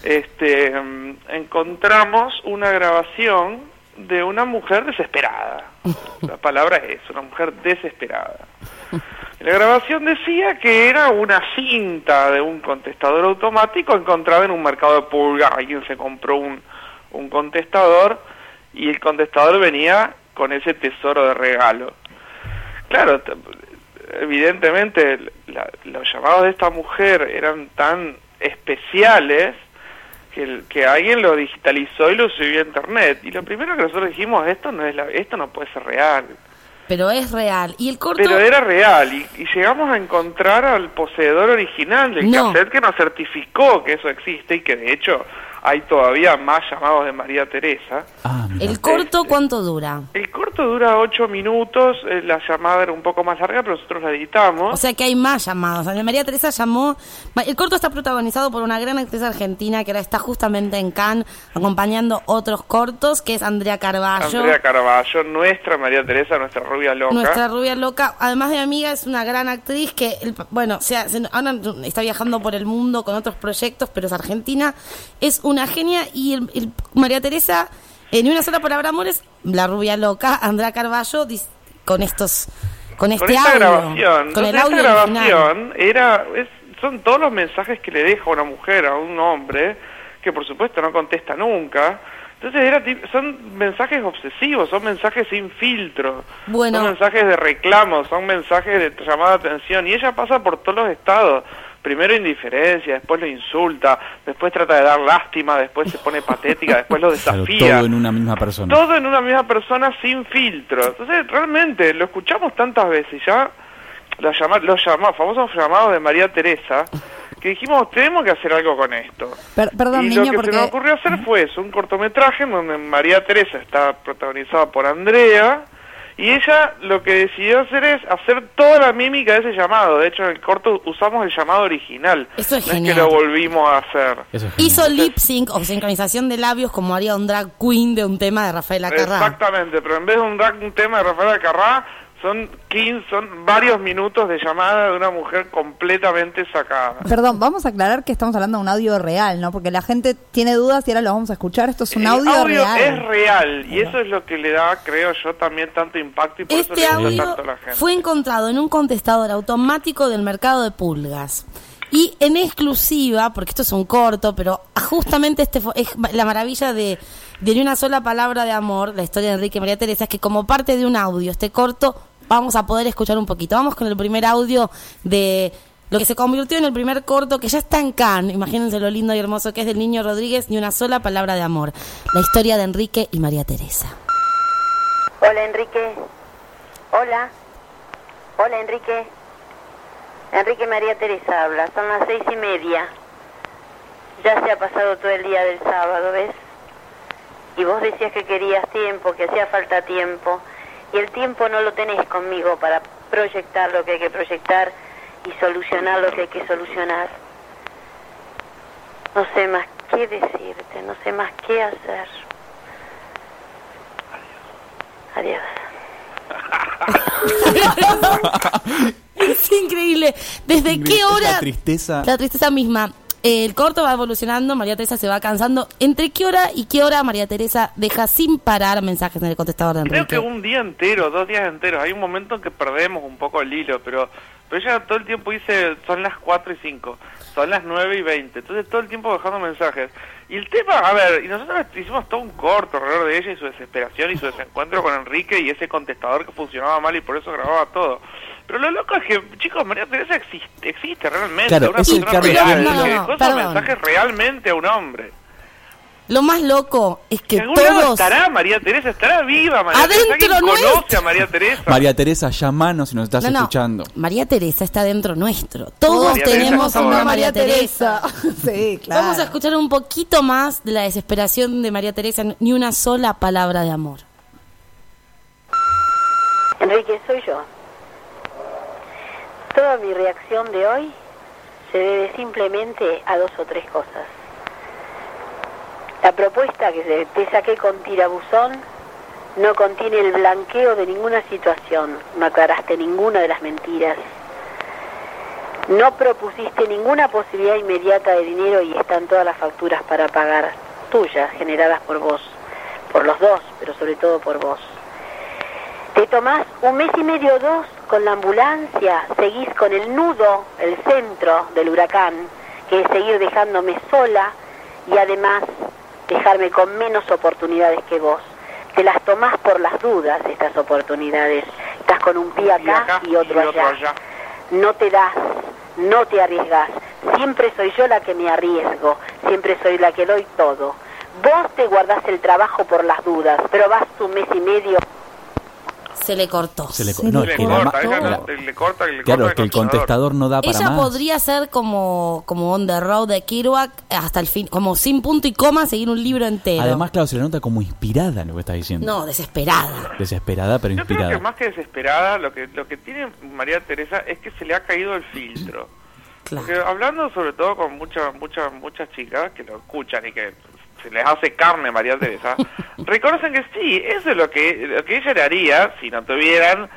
encontramos una grabación de una mujer desesperada. La palabra es una mujer desesperada. La grabación decía que era una cinta de un contestador automático encontrada en un mercado de pulgas. Alguien se compró un contestador y el contestador venía con ese tesoro de regalo. Claro, evidentemente los llamados de esta mujer eran tan especiales que alguien lo digitalizó y lo subió a internet. Y lo primero que nosotros dijimos, esto no puede ser real. Pero es real. Y el corto... Pero era real, y llegamos a encontrar al poseedor original del cassette que nos certificó que eso existe y que de hecho hay todavía más llamados de María Teresa. Mira. ¿El corto cuánto dura? El corto dura 8 minutos, la llamada era un poco más larga, pero nosotros la editamos. O sea que hay más llamados. María Teresa llamó... El corto está protagonizado por una gran actriz argentina que ahora está justamente en Cannes acompañando otros cortos, que es Andrea Carballo. Andrea Carballo, nuestra María Teresa, nuestra rubia loca. Nuestra rubia loca, además de amiga, es una gran actriz que, ahora está viajando por el mundo con otros proyectos, pero es argentina, es una genia y María Teresa En una sola palabra, amor, es La Rubia Loca, Andrea Carballo, con este Con esta audio. grabación. Con el Entonces, audio esta original. grabación son todos los mensajes que le deja una mujer a un hombre, que por supuesto no contesta nunca. Entonces son mensajes obsesivos, son mensajes sin filtro, Bueno. son mensajes de reclamo, son mensajes de llamada de atención, y ella pasa por todos los estados. Primero indiferencia, después lo insulta, después trata de dar lástima, después se pone patética, después lo desafía. Claro, todo en una misma persona. Todo en una misma persona sin filtro. Entonces realmente lo escuchamos tantas veces ya, los famosos llamados de María Teresa, que dijimos, tenemos que hacer algo con esto. Perdón, Y niño, lo que porque... se nos ocurrió hacer fue eso, un cortometraje en donde María Teresa está protagonizada por Andrea, y ella lo que decidió hacer es hacer toda la mímica de ese llamado. De hecho, en el corto usamos el llamado original. Eso es no genial. es que lo volvimos a hacer. Eso es Hizo genial. lip sync o sincronización de labios como haría un drag queen de un tema de Rafael Acarrá. Exactamente, pero en vez de un tema de Rafael Acarrá, son varios minutos de llamada de una mujer completamente sacada. Perdón, vamos a aclarar que estamos hablando de un audio real, ¿no? Porque la gente tiene dudas y ahora lo vamos a escuchar. Esto es un El audio real. es real, y eso es lo que le da, creo yo, también tanto impacto, y por Este eso le gusta audio tanto a la gente. fue encontrado en un contestador automático del mercado de pulgas. Y en exclusiva, porque esto es un corto, pero justamente es la maravilla de Ni una sola palabra de amor, la historia de Enrique y María Teresa, es que como parte de un audio, este corto, vamos a poder escuchar un poquito. Vamos con el primer audio de lo que se convirtió en el primer corto, que ya está en Cannes. Imagínense lo lindo y hermoso que es, del Niño Rodríguez, Ni una sola palabra de amor. La historia de Enrique y María Teresa. Hola, Enrique. Hola. Hola, Enrique. Enrique María Teresa habla. Son las 6:30. Ya se ha pasado todo el día del sábado, ¿ves? Y vos decías que querías tiempo, que hacía falta tiempo. Y el tiempo no lo tenés conmigo para proyectar lo que hay que proyectar y solucionar lo que hay que solucionar. No sé más qué decirte, no sé más qué hacer. Adiós. Es increíble. ¿Desde qué hora? La tristeza. La tristeza misma. El corto va evolucionando, María Teresa se va cansando. ¿Entre qué hora y qué hora María Teresa deja sin parar mensajes en el contestador de Enrique? Creo que un día entero, 2 días enteros. Hay un momento en que perdemos un poco el hilo, pero ella todo el tiempo dice, son las 4:05, son las 9:20. Entonces todo el tiempo dejando mensajes. Y el tema, a ver, y nosotros hicimos todo un corto alrededor de ella y su desesperación y su desencuentro con Enrique y ese contestador que funcionaba mal y por eso grababa todo. Pero lo loco es que, chicos, María Teresa existe realmente. Claro, una es el persona Carlos real, Gardel. que No, dejó esos perdón. mensajes realmente a un hombre. Lo más loco es que En algún lado todos... estará María Teresa, estará viva María Teresa. Adentro ¿Alguien conoce nuestro. a María Teresa? María Teresa, llamanos si nos estás No, no, escuchando. María Teresa está dentro nuestro. Todos María Teresa tenemos es a una toda. María Teresa. Sí, claro. Vamos a escuchar un poquito más de la desesperación de María Teresa. Ni una sola palabra de amor. Enrique, soy yo. Toda mi reacción de hoy se debe simplemente a 2 o 3 cosas. La propuesta que te saqué con tirabuzón no contiene el blanqueo de ninguna situación, no aclaraste ninguna de las mentiras, no propusiste ninguna posibilidad inmediata de dinero y están todas las facturas para pagar, tuyas, generadas por vos, por los dos, pero sobre todo por vos. Te tomás 1 mes y medio o 2 con la ambulancia, seguís con el nudo, el centro del huracán, que es seguir dejándome sola y además dejarme con menos oportunidades que vos. Te las tomás por las dudas, estas oportunidades. Estás con un pie acá y otro allá. No te das, no te arriesgas. Siempre soy yo la que me arriesgo, siempre soy la que doy todo. Vos te guardás el trabajo por las dudas, pero vas 1 mes y medio... Se le cortó. Se le, Se no, le es que Le la corta, ma- ella la- no- le corta claro, el que el contestador no da para Ella más. podría ser como On the Road de Kerouac hasta el fin, como sin punto y coma, seguir un libro entero. Además, claro, se le nota como inspirada en lo que está diciendo. No, desesperada. Desesperada, pero Yo creo inspirada. que más que desesperada, lo que tiene María Teresa es que se le ha caído el filtro. Claro. Porque hablando sobre todo con muchas chicas que lo escuchan y que se les hace carne María Teresa, reconocen que sí, eso es lo que ella le haría si no tuvieran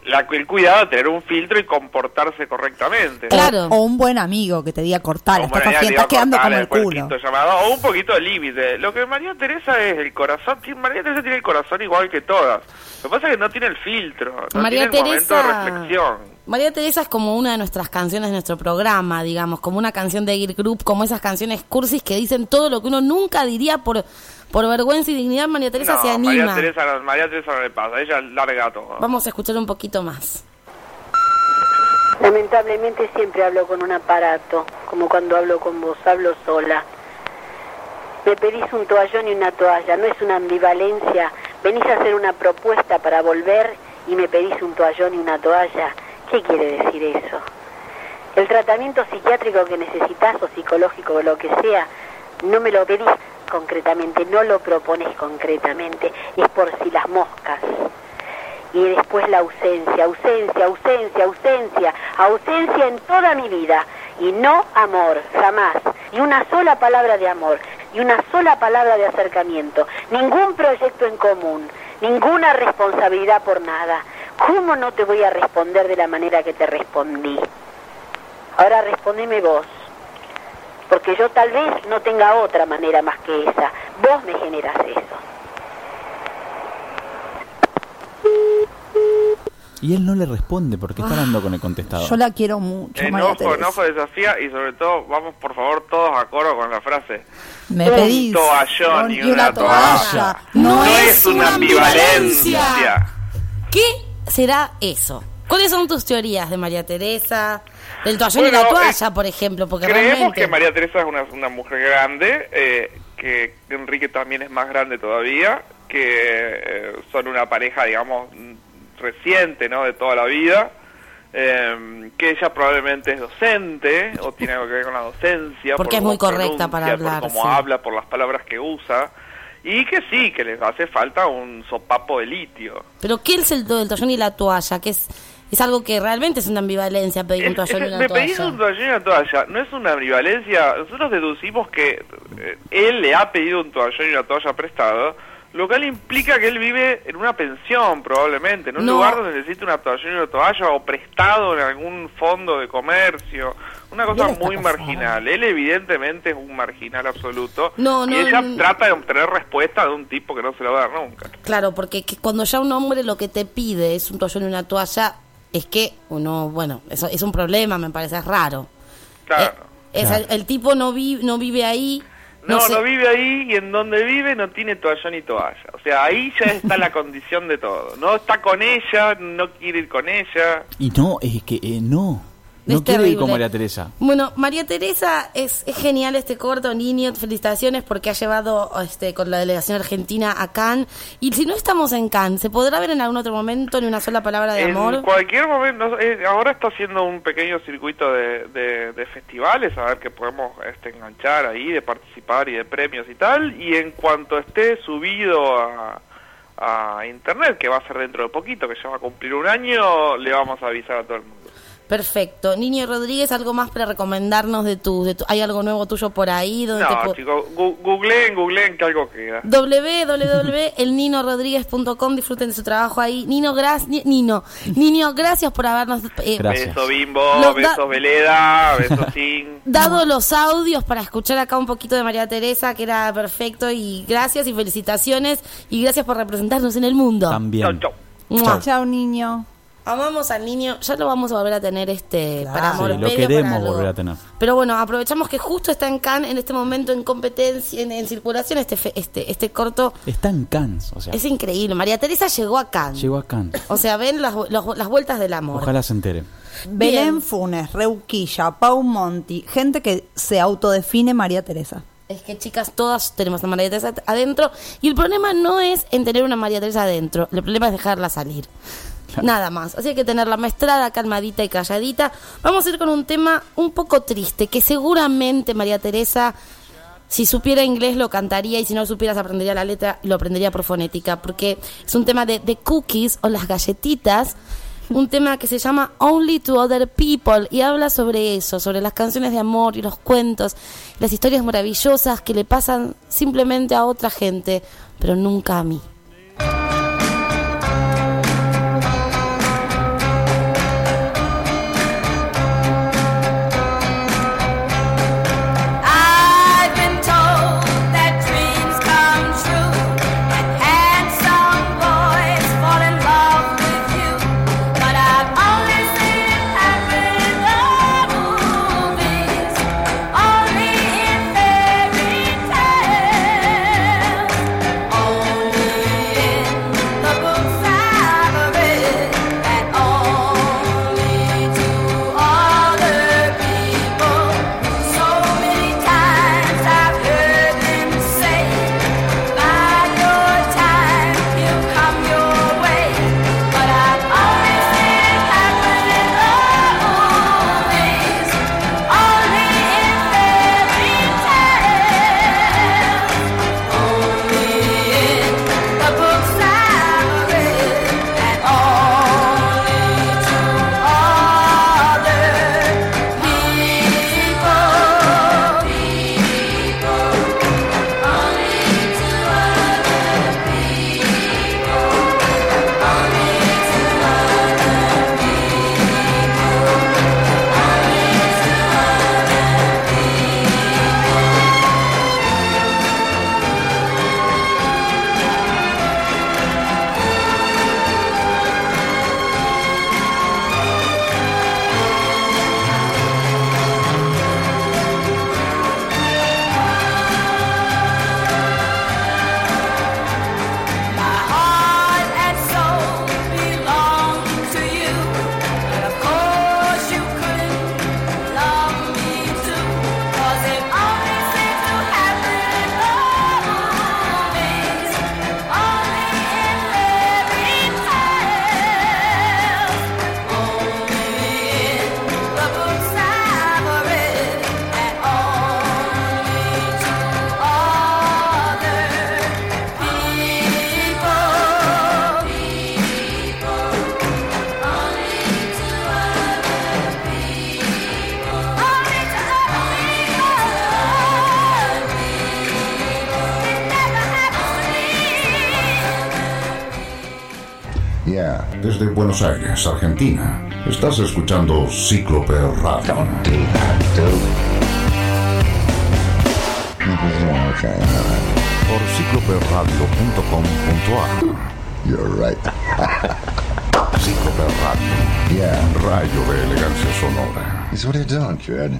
el cuidado de tener un filtro y comportarse correctamente. Claro. O un buen amigo que te diga cortala, Como ya estás quedando como el después culo. quinto llamado, o un poquito de límite. Lo que María Teresa es el corazón. María Teresa tiene el corazón igual que todas. Lo que pasa es que no tiene el filtro, no María tiene el momento de Teresa- reflexión. María Teresa es como una de nuestras canciones de nuestro programa, digamos, como una canción de Girl Group, como esas canciones cursis que dicen todo lo que uno nunca diría por vergüenza y dignidad. María Teresa se anima. María Teresa no le pasa, ella larga todo. Vamos a escuchar un poquito más. Lamentablemente siempre hablo con un aparato, como cuando hablo con vos, hablo sola. Me pedís un toallón y una toalla, no es una ambivalencia. Venís a hacer una propuesta para volver y me pedís un toallón y una toalla. ¿Qué quiere decir eso? El tratamiento psiquiátrico que necesitas o psicológico o lo que sea, no me lo pedís concretamente, no lo propones concretamente, es por si las moscas. Y después la ausencia, ausencia, ausencia, ausencia, ausencia en toda mi vida. Y no amor, jamás. Ni una sola palabra de amor, ni una sola palabra de acercamiento. Ningún proyecto en común, ninguna responsabilidad por nada. ¿Cómo no te voy a responder de la manera que te respondí? Ahora respondeme vos. Porque yo tal vez no tenga otra manera más que esa. Vos me generas eso. Y él no le responde porque está hablando con el contestador. Yo la quiero mucho, María Teresa. Enojo desafía y sobre todo, vamos por favor todos a coro con la frase. Me un pedís toallón y una toalla. toalla. No es una ambivalencia. ¿Qué será eso? ¿Cuáles son tus teorías de María Teresa? Del toallón y Bueno, la toalla, por ejemplo, porque creemos realmente... que María Teresa es una mujer grande, que Enrique también es más grande todavía, que son una pareja, digamos, reciente, ¿no?, de toda la vida, que ella probablemente es docente o tiene algo que ver con la docencia, porque por es muy cómo correcta para pronuncia, hablar, por cómo sí. habla, por las palabras que usa, y que sí, que les hace falta un sopapo de litio. Pero ¿qué es el toallón y la toalla? Que es algo que realmente es una ambivalencia, pedir un toallón y una Me toalla. pedís un toallón y una toalla, no es una ambivalencia. Nosotros deducimos que él le ha pedido un toallón y una toalla prestado, lo cual implica que él vive en una pensión probablemente, en un lugar donde necesita una toallón y una toalla, o prestado en algún fondo de comercio, una cosa muy marginal. Él evidentemente es un marginal absoluto, y ella trata de obtener respuesta de un tipo que no se la va a dar nunca. Claro, porque cuando ya un hombre lo que te pide es un toallón y una toalla, es que uno, bueno, eso es un problema, me parece, es raro. Claro. El tipo no vive ahí. No sé. vive ahí, y en donde vive no tiene toallón ni toalla. O sea, ahí ya está la condición de todo. No está con ella, no quiere ir con ella. Y no, es que no Es quiere ir terrible. con María Teresa. Bueno, María Teresa, es genial este corto, niño, felicitaciones porque ha llevado con la delegación argentina a Cannes. Y si no estamos en Cannes, ¿se podrá ver en algún otro momento ni una sola palabra de amor? En cualquier momento, ahora está haciendo un pequeño circuito de festivales, a ver que podemos enganchar ahí, de participar y de premios y tal, y en cuanto esté subido a internet, que va a ser dentro de poquito, que ya va a cumplir un año, le vamos a avisar a todo el mundo. Perfecto. Niño Rodríguez, ¿algo más para recomendarnos de tu ¿hay algo nuevo tuyo por ahí? Donde No, chicos, googleen que algo queda. www.elninorodriguez.com, disfruten de su trabajo ahí. Niño, gracias por habernos Beso Bimbo, besos Veleda, besos Sin. dado los audios para escuchar acá un poquito de María Teresa, que era perfecto, y gracias y felicitaciones, y gracias por representarnos en el mundo. También. ¡Mua! Chao, niño. Amamos al niño, ya lo vamos a volver a tener para Sí, amor lo medio, queremos para algo. volver a tener. Pero bueno, aprovechamos que justo está en Cannes en este momento, en competencia, en circulación, este corto. Está en Cannes, o sea. Es increíble. María Teresa llegó a Cannes. Llegó a Cannes. O sea, ven las vueltas del amor. Ojalá se entere. Belén Funes, Reuquilla, Pau Monti, gente que se autodefine María Teresa. Es que, chicas, todas tenemos a María Teresa adentro, y el problema no es en tener una María Teresa adentro, el problema es dejarla salir. Nada más, así hay que tenerla maestrada, calmadita y calladita. Vamos a ir con un tema un poco triste, que seguramente María Teresa, si supiera inglés lo cantaría, y si no supiera se aprendería la letra y lo aprendería por fonética, porque es un tema de Cookies, o las galletitas, un tema que se llama Only to Other People, y habla sobre eso, sobre las canciones de amor y los cuentos, las historias maravillosas que le pasan simplemente a otra gente, pero nunca a mí. Desde Buenos Aires, Argentina, estás escuchando Cíclope Radio. Por cicloperadio.com.ar. You're right. Cíclope Radio. Yeah. Un rayo de elegancia sonora. That's what you're doing, kid.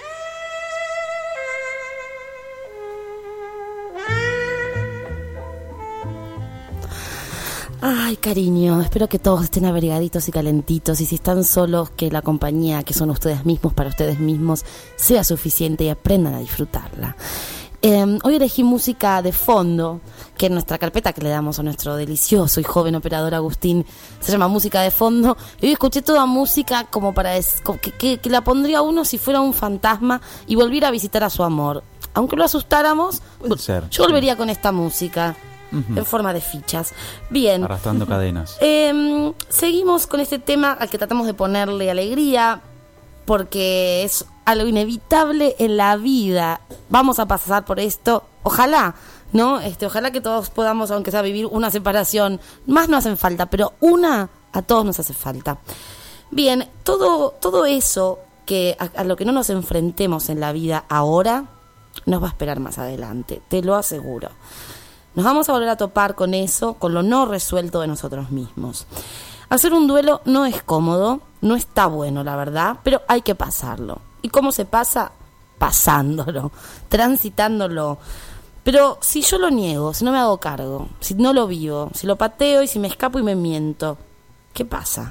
Ay, cariño, espero que todos estén abrigaditos y calentitos, y si están solos, que la compañía que son ustedes mismos para ustedes mismos sea suficiente y aprendan a disfrutarla. Hoy elegí música de fondo, que en nuestra carpeta que le damos a nuestro delicioso y joven operador Agustín se llama música de fondo, y hoy escuché toda música como para que la pondría uno si fuera un fantasma y volviera a visitar a su amor. Aunque lo asustáramos, Puede ser, yo volvería con esta música. En forma de fichas. Bien. Arrastrando cadenas. Seguimos con este tema al que tratamos de ponerle alegría, porque es algo inevitable en la vida. Vamos a pasar por esto. Ojalá, ¿no? Ojalá que todos podamos, aunque sea vivir una separación. Más no hacen falta, pero una a todos nos hace falta. Bien, todo eso que a lo que no nos enfrentemos en la vida ahora nos va a esperar más adelante, te lo aseguro. Nos vamos a volver a topar con eso, con lo no resuelto de nosotros mismos. Hacer un duelo no es cómodo, no está bueno, la verdad, pero hay que pasarlo. ¿Y cómo se pasa? Pasándolo, transitándolo. Pero si yo lo niego, si no me hago cargo, si no lo vivo, si lo pateo y si me escapo y me miento, ¿qué pasa?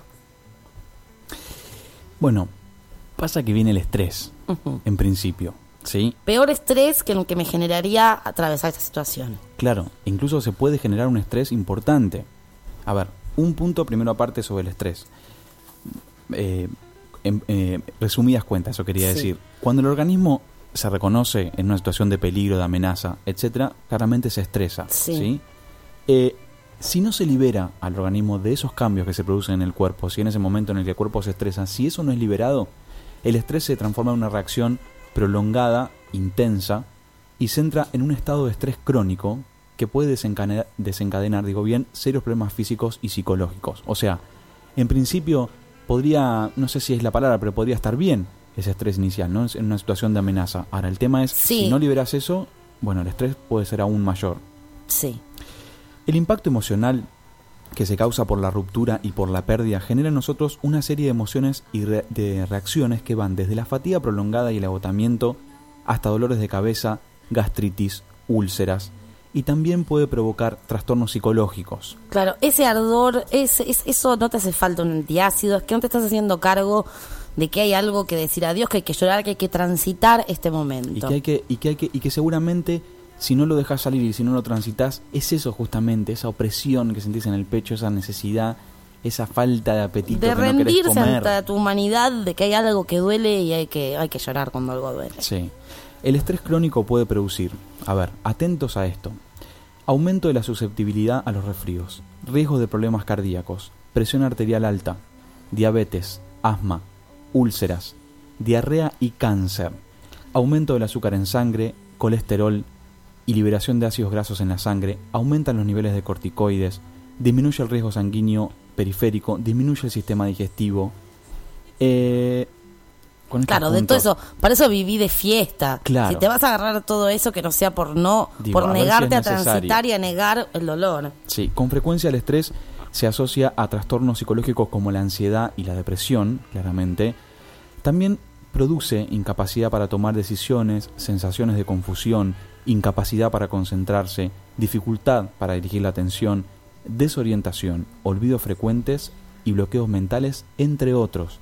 Bueno, pasa que viene el estrés, en principio. ¿Sí? Peor estrés que el que me generaría atravesar esta situación. Claro, incluso se puede generar un estrés importante. A ver, un punto primero aparte sobre el estrés. Resumidas cuentas, eso quería decir. Cuando el organismo se reconoce en una situación de peligro, de amenaza, etcétera, claramente se estresa. ¿Sí? Si no se libera al organismo de esos cambios que se producen en el cuerpo, si en ese momento en el que el cuerpo se estresa, si eso no es liberado, el estrés se transforma en una reacción prolongada, intensa, y se entra en un estado de estrés crónico que puede desencadenar, serios problemas físicos y psicológicos. O sea, en principio podría, no sé si es la palabra, pero podría estar bien ese estrés inicial, ¿no? En una situación de amenaza. Ahora, el tema es, si no liberas eso, bueno, el estrés puede ser aún mayor. Sí. El impacto emocional que se causa por la ruptura y por la pérdida genera en nosotros una serie de emociones y de reacciones que van desde la fatiga prolongada y el agotamiento hasta dolores de cabeza, gastritis, úlceras, y también puede provocar trastornos psicológicos. Claro, ese ardor, eso no te hace falta un antiácido, es que no te estás haciendo cargo de que hay algo que decir adiós, que hay que llorar, que hay que transitar este momento. Y que seguramente, si no lo dejas salir y si no lo transitas, es eso justamente, esa opresión que sentís en el pecho, esa necesidad, esa falta de apetito, de que no querés rendirse comer. ante tu humanidad, de que hay algo que duele y hay que llorar cuando algo duele. Sí. El estrés crónico puede producir, atentos a esto: aumento de la susceptibilidad a los resfríos, riesgo de problemas cardíacos, presión arterial alta, diabetes, asma, úlceras, diarrea y cáncer, aumento del azúcar en sangre, colesterol y liberación de ácidos grasos en la sangre, aumentan los niveles de corticoides, disminuye el riesgo sanguíneo periférico, disminuye el sistema digestivo. Claro, de todo eso, para eso viví de fiesta. Claro. Si te vas a agarrar todo eso, que no sea por negarte a transitar y a negar el dolor. Sí, con frecuencia el estrés se asocia a trastornos psicológicos como la ansiedad y la depresión, claramente. También produce incapacidad para tomar decisiones, sensaciones de confusión, incapacidad para concentrarse, dificultad para dirigir la atención, desorientación, olvidos frecuentes y bloqueos mentales, entre otros.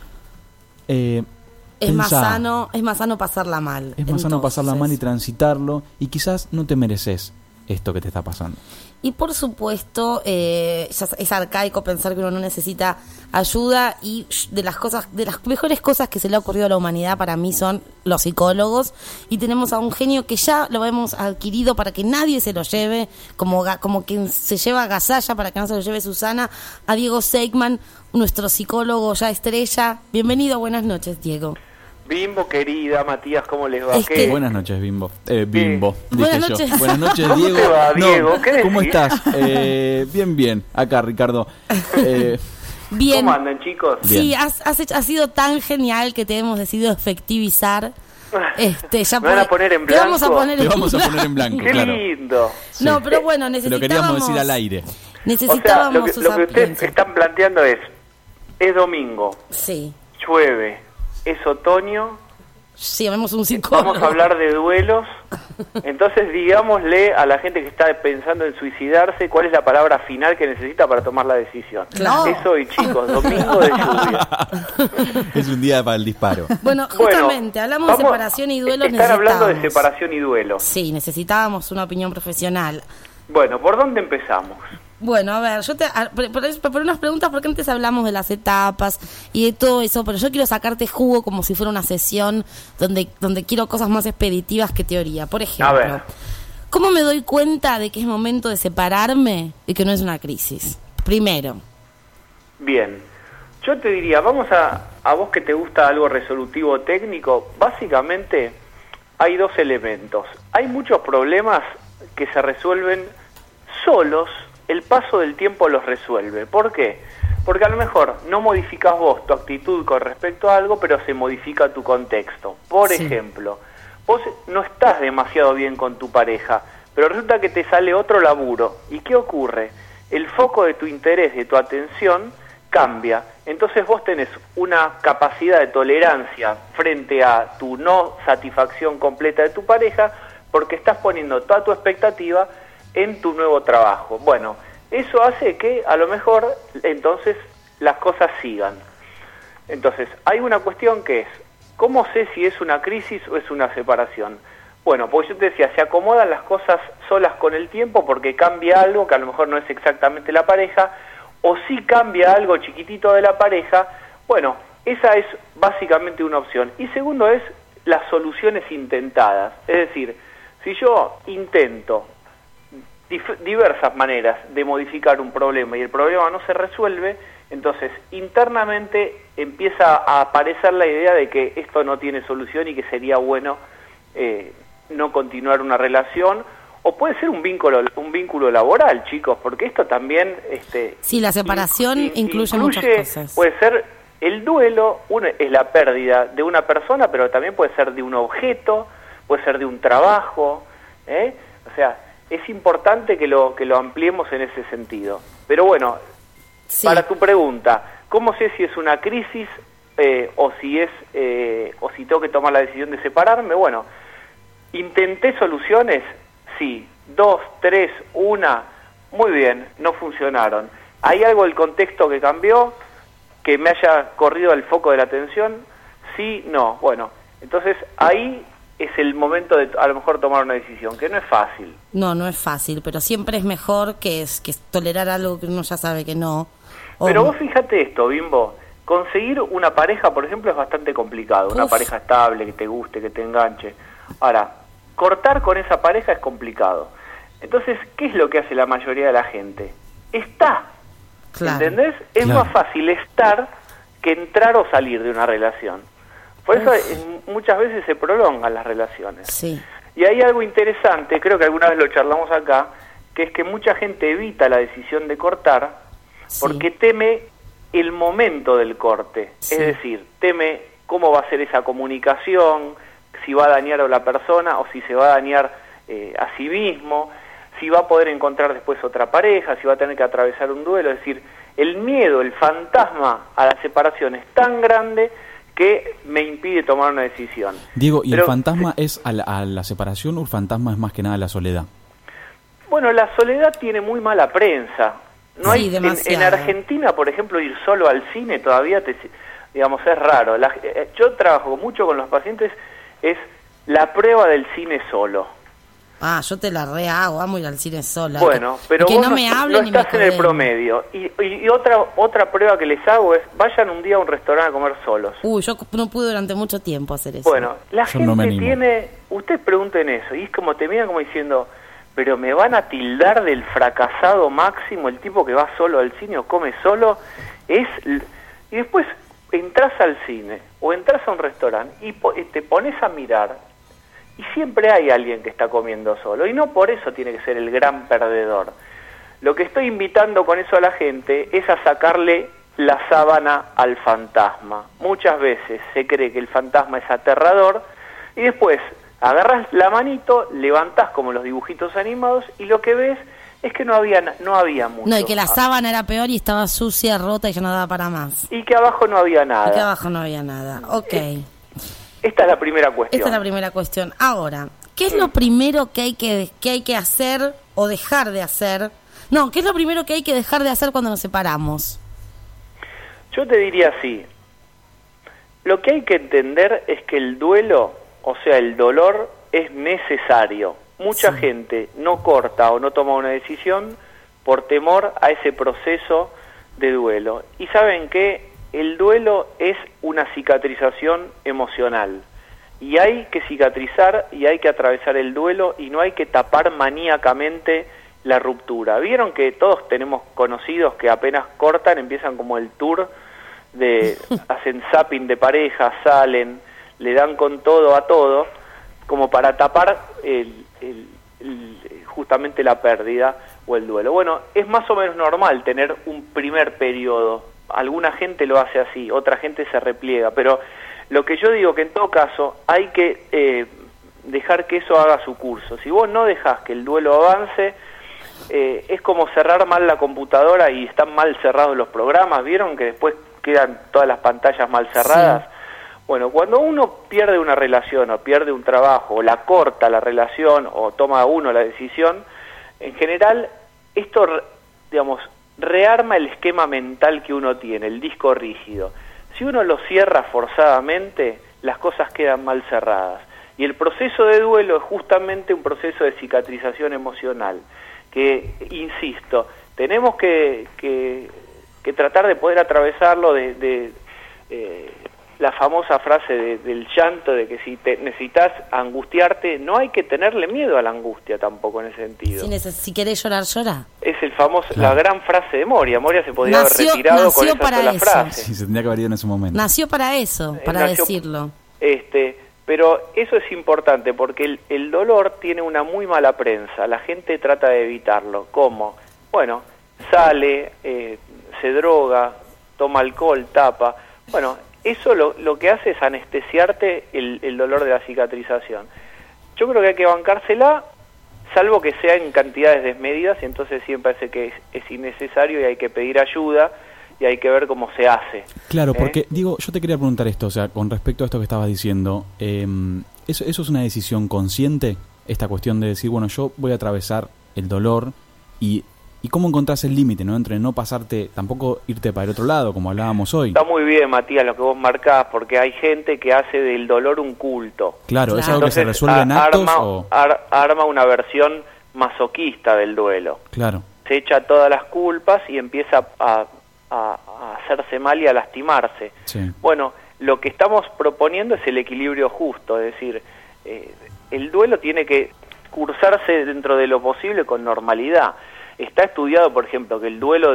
Es más sano pasarla mal. Es más sano pasarla mal y transitarlo, y quizás no te mereces esto que te está pasando. Y por supuesto, es arcaico pensar que uno no necesita ayuda, y de las mejores cosas que se le ha ocurrido a la humanidad para mí son los psicólogos, y tenemos a un genio que ya lo hemos adquirido para que nadie se lo lleve, como quien se lleva Gasalla para que no se lo lleve Susana, a Diego Seigman, nuestro psicólogo ya estrella. Bienvenido, buenas noches, Diego. Bimbo, querida, Matías, ¿cómo les va? Es que- Buenas noches, Bimbo. Bimbo, Buenas dije noches. yo. Buenas noches, ¿Cómo Diego. te va, Diego? ¿Qué ¿Cómo decís? estás? Bien. Acá, Ricardo. Bien. ¿Cómo andan, chicos? Sí, Bien. has sido tan genial que te hemos decidido efectivizar. Ya ¿Me van a poner en te vamos a blanco? poner Te en vamos a blanco. poner en blanco, Qué claro. lindo. No, pero bueno, Te lo necesitábamos. queríamos decir al aire. O sea, Necesitábamos lo que usar ustedes pienso. están planteando es domingo, Sí. llueve, es otoño, Sí, vemos un psicólogo. vamos a hablar de duelos. Entonces, digámosle a la gente que está pensando en suicidarse cuál es la palabra final que necesita para tomar la decisión. Claro. Eso y chicos, domingo de lluvia. Es un día para el disparo. Bueno, justamente, hablamos de separación y duelo. Están hablando de necesitábamos. separación y duelo. Sí, necesitábamos una opinión profesional. Bueno, ¿por dónde empezamos? Bueno, a ver, yo te por unas preguntas, porque antes hablamos de las etapas y de todo eso, pero yo quiero sacarte jugo como si fuera una sesión donde quiero cosas más expeditivas que teoría. Por A ejemplo, ver. ¿cómo me doy cuenta de que es momento de separarme y que no es una crisis? Primero. Bien, yo te diría, vamos a vos que te gusta algo resolutivo técnico, básicamente hay dos elementos. Hay muchos problemas que se resuelven solos, el paso del tiempo los resuelve. ¿Por qué? Porque a lo mejor no modificas vos tu actitud con respecto a algo, pero se modifica tu contexto. Por Sí. ejemplo, vos no estás demasiado bien con tu pareja, pero resulta que te sale otro laburo. ¿Y qué ocurre? El foco de tu interés, de tu atención, cambia. Entonces vos tenés una capacidad de tolerancia frente a tu no satisfacción completa de tu pareja, porque estás poniendo toda tu expectativa en tu nuevo trabajo. Bueno, eso hace que a lo mejor entonces las cosas sigan. Entonces, hay una cuestión que es, ¿cómo sé si es una crisis o es una separación? Bueno, porque yo te decía, se acomodan las cosas solas con el tiempo porque cambia algo que a lo mejor no es exactamente la pareja, o si cambia algo chiquitito de la pareja. Bueno, esa es básicamente una opción. Y segundo es las soluciones intentadas. Es decir, si yo intento diversas maneras de modificar un problema y el problema no se resuelve, entonces internamente empieza a aparecer la idea de que esto no tiene solución y que sería bueno no continuar una relación, o puede ser un vínculo laboral, chicos, porque esto también Sí, la separación incluye muchas cosas. Puede ser el duelo, es la pérdida de una persona, pero también puede ser de un objeto, puede ser de un trabajo, o sea, es importante que lo ampliemos en ese sentido. Pero bueno, Sí. para tu pregunta, ¿cómo sé si es una crisis o si tengo que tomar la decisión de separarme? Bueno, intenté soluciones, sí, 2, 3, 1, muy bien, no funcionaron. ¿Hay algo del contexto que cambió, que me haya corrido el foco de la atención? Sí, no, bueno, entonces ahí es el momento de a lo mejor tomar una decisión, que no es fácil. No es fácil, pero siempre es mejor que tolerar algo que uno ya sabe que no. Pero vos fíjate esto, Bimbo, conseguir una pareja, por ejemplo, es bastante complicado, una Uf. pareja estable, que te guste, que te enganche. Ahora, cortar con esa pareja es complicado. Entonces, ¿qué es lo que hace la mayoría de la gente? Está, Claro. ¿entendés? Es Claro. más fácil estar que entrar o salir de una relación. Por eso muchas veces se prolongan las relaciones. Sí. Y hay algo interesante, creo que alguna vez lo charlamos acá, que es que mucha gente evita la decisión de cortar porque teme el momento del corte. Sí. Es decir, teme cómo va a ser esa comunicación, si va a dañar a la persona o si se va a dañar a sí mismo, si va a poder encontrar después otra pareja, si va a tener que atravesar un duelo. Es decir, el miedo, el fantasma a la separación es tan grande que me impide tomar una decisión. Diego, ¿y Pero, el fantasma es a la separación o el fantasma es más que nada la soledad? Bueno, la soledad tiene muy mala prensa. No Sí, hay en demasiado. Argentina, por ejemplo, ir solo al cine todavía, digamos, es raro. Yo trabajo mucho con los pacientes, es la prueba del cine solo. Ah, yo te la rehago, amo ir al cine sola. Bueno, pero que vos no me hablen no y me estás en el codeen. promedio. Y otra prueba que les hago es, vayan un día a un restaurante a comer solos. Uy, yo no pude durante mucho tiempo hacer eso. Bueno, la Yo no me gente animo. tiene, ustedes pregunten eso, y es como te miran como diciendo, pero me van a tildar del fracasado máximo, el tipo que va solo al cine o come solo, y después entras al cine o entras a un restaurante y te pones a mirar y siempre hay alguien que está comiendo solo, y no por eso tiene que ser el gran perdedor. Lo que estoy invitando con eso a la gente es a sacarle la sábana al fantasma. Muchas veces se cree que el fantasma es aterrador y después agarras la manito, levantás como los dibujitos animados y lo que ves es que no había mucho. No, y que la sábana era peor y estaba sucia, rota y ya no daba para más. Y que abajo no había nada. Y que abajo no había nada, ok. Esta es la primera cuestión. Esta es la primera cuestión. Ahora, ¿qué es lo primero que hay que hacer o dejar de hacer? No, ¿qué es lo primero que hay que dejar de hacer cuando nos separamos? Yo te diría así. Lo que hay que entender es que el duelo, o sea, el dolor, es necesario. Mucha gente no corta o no toma una decisión por temor a ese proceso de duelo. Y saben que el duelo es una cicatrización emocional. Y hay que cicatrizar y hay que atravesar el duelo y no hay que tapar maníacamente la ruptura. Vieron que todos tenemos conocidos que apenas cortan, empiezan como el tour hacen zapping de pareja, salen, le dan con todo a todo, como para tapar justamente la pérdida o el duelo. Bueno, es más o menos normal tener un primer periodo. Alguna gente lo hace así, otra gente se repliega, pero lo que yo digo que en todo caso hay que dejar que eso haga su curso. Si vos no dejás que el duelo avance, es como cerrar mal la computadora y están mal cerrados los programas. ¿Vieron que después quedan todas las pantallas mal cerradas? Sí. Bueno, cuando uno pierde una relación o pierde un trabajo o la corta la relación o toma uno la decisión, en general esto, digamos, rearma el esquema mental que uno tiene, el disco rígido. Si uno lo cierra forzadamente, las cosas quedan mal cerradas. Y el proceso de duelo es justamente un proceso de cicatrización emocional, que, insisto, tenemos que tratar de poder atravesarlo la famosa frase del llanto, de que si necesitas angustiarte, no hay que tenerle miedo a la angustia tampoco en ese sentido. Si querés llorar, llora. Es el famoso, la gran frase de Moria. Moria se podría haber retirado con esa sola frase. Sí, se tendría que haber ido en ese momento. Nació para eso, para decirlo. Pero eso es importante porque el dolor tiene una muy mala prensa. La gente trata de evitarlo. ¿Cómo? Bueno, sale, se droga, toma alcohol, tapa. Bueno, eso lo que hace es anestesiarte el dolor de la cicatrización. Yo creo que hay que bancársela, salvo que sea en cantidades desmedidas, y entonces siempre parece que es innecesario y hay que pedir ayuda y hay que ver cómo se hace. Claro, porque, digo, yo te quería preguntar esto, o sea, con respecto a esto que estabas diciendo, ¿eso es una decisión consciente? Esta cuestión de decir, bueno, yo voy a atravesar el dolor y cómo encontrás el límite, ¿no? Entre no pasarte, tampoco irte para el otro lado, como hablábamos hoy. Está muy bien, Matías, lo que vos marcás, porque hay gente que hace del dolor un culto. Claro, ¿es algo que se resuelve en actos arma una versión masoquista del duelo. Claro. Se echa todas las culpas y empieza a hacerse mal y a lastimarse. Sí. Bueno, lo que estamos proponiendo es el equilibrio justo, es decir, el duelo tiene que cursarse dentro de lo posible con normalidad. Está estudiado, por ejemplo, que el duelo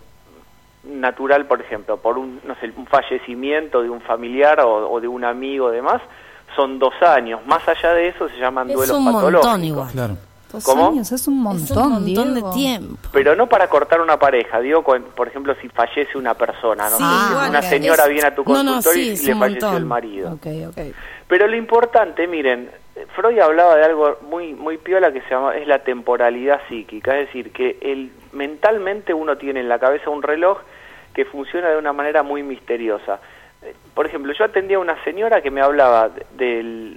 natural, por ejemplo, por un fallecimiento de un familiar o de un amigo, demás, son 2 años. Más allá de eso se llaman duelos patológicos. Es un montón igual. Claro. 2 ¿Cómo? años es un montón de tiempo. Pero no para cortar una pareja, digo, por ejemplo, si fallece una persona, ¿no? Una señora viene a tu consultorio y le falleció el marido. Okay. Pero lo importante, miren, Freud hablaba de algo muy muy piola que es la temporalidad psíquica, es decir, que mentalmente uno tiene en la cabeza un reloj que funciona de una manera muy misteriosa. Por ejemplo, yo atendía a una señora que me hablaba del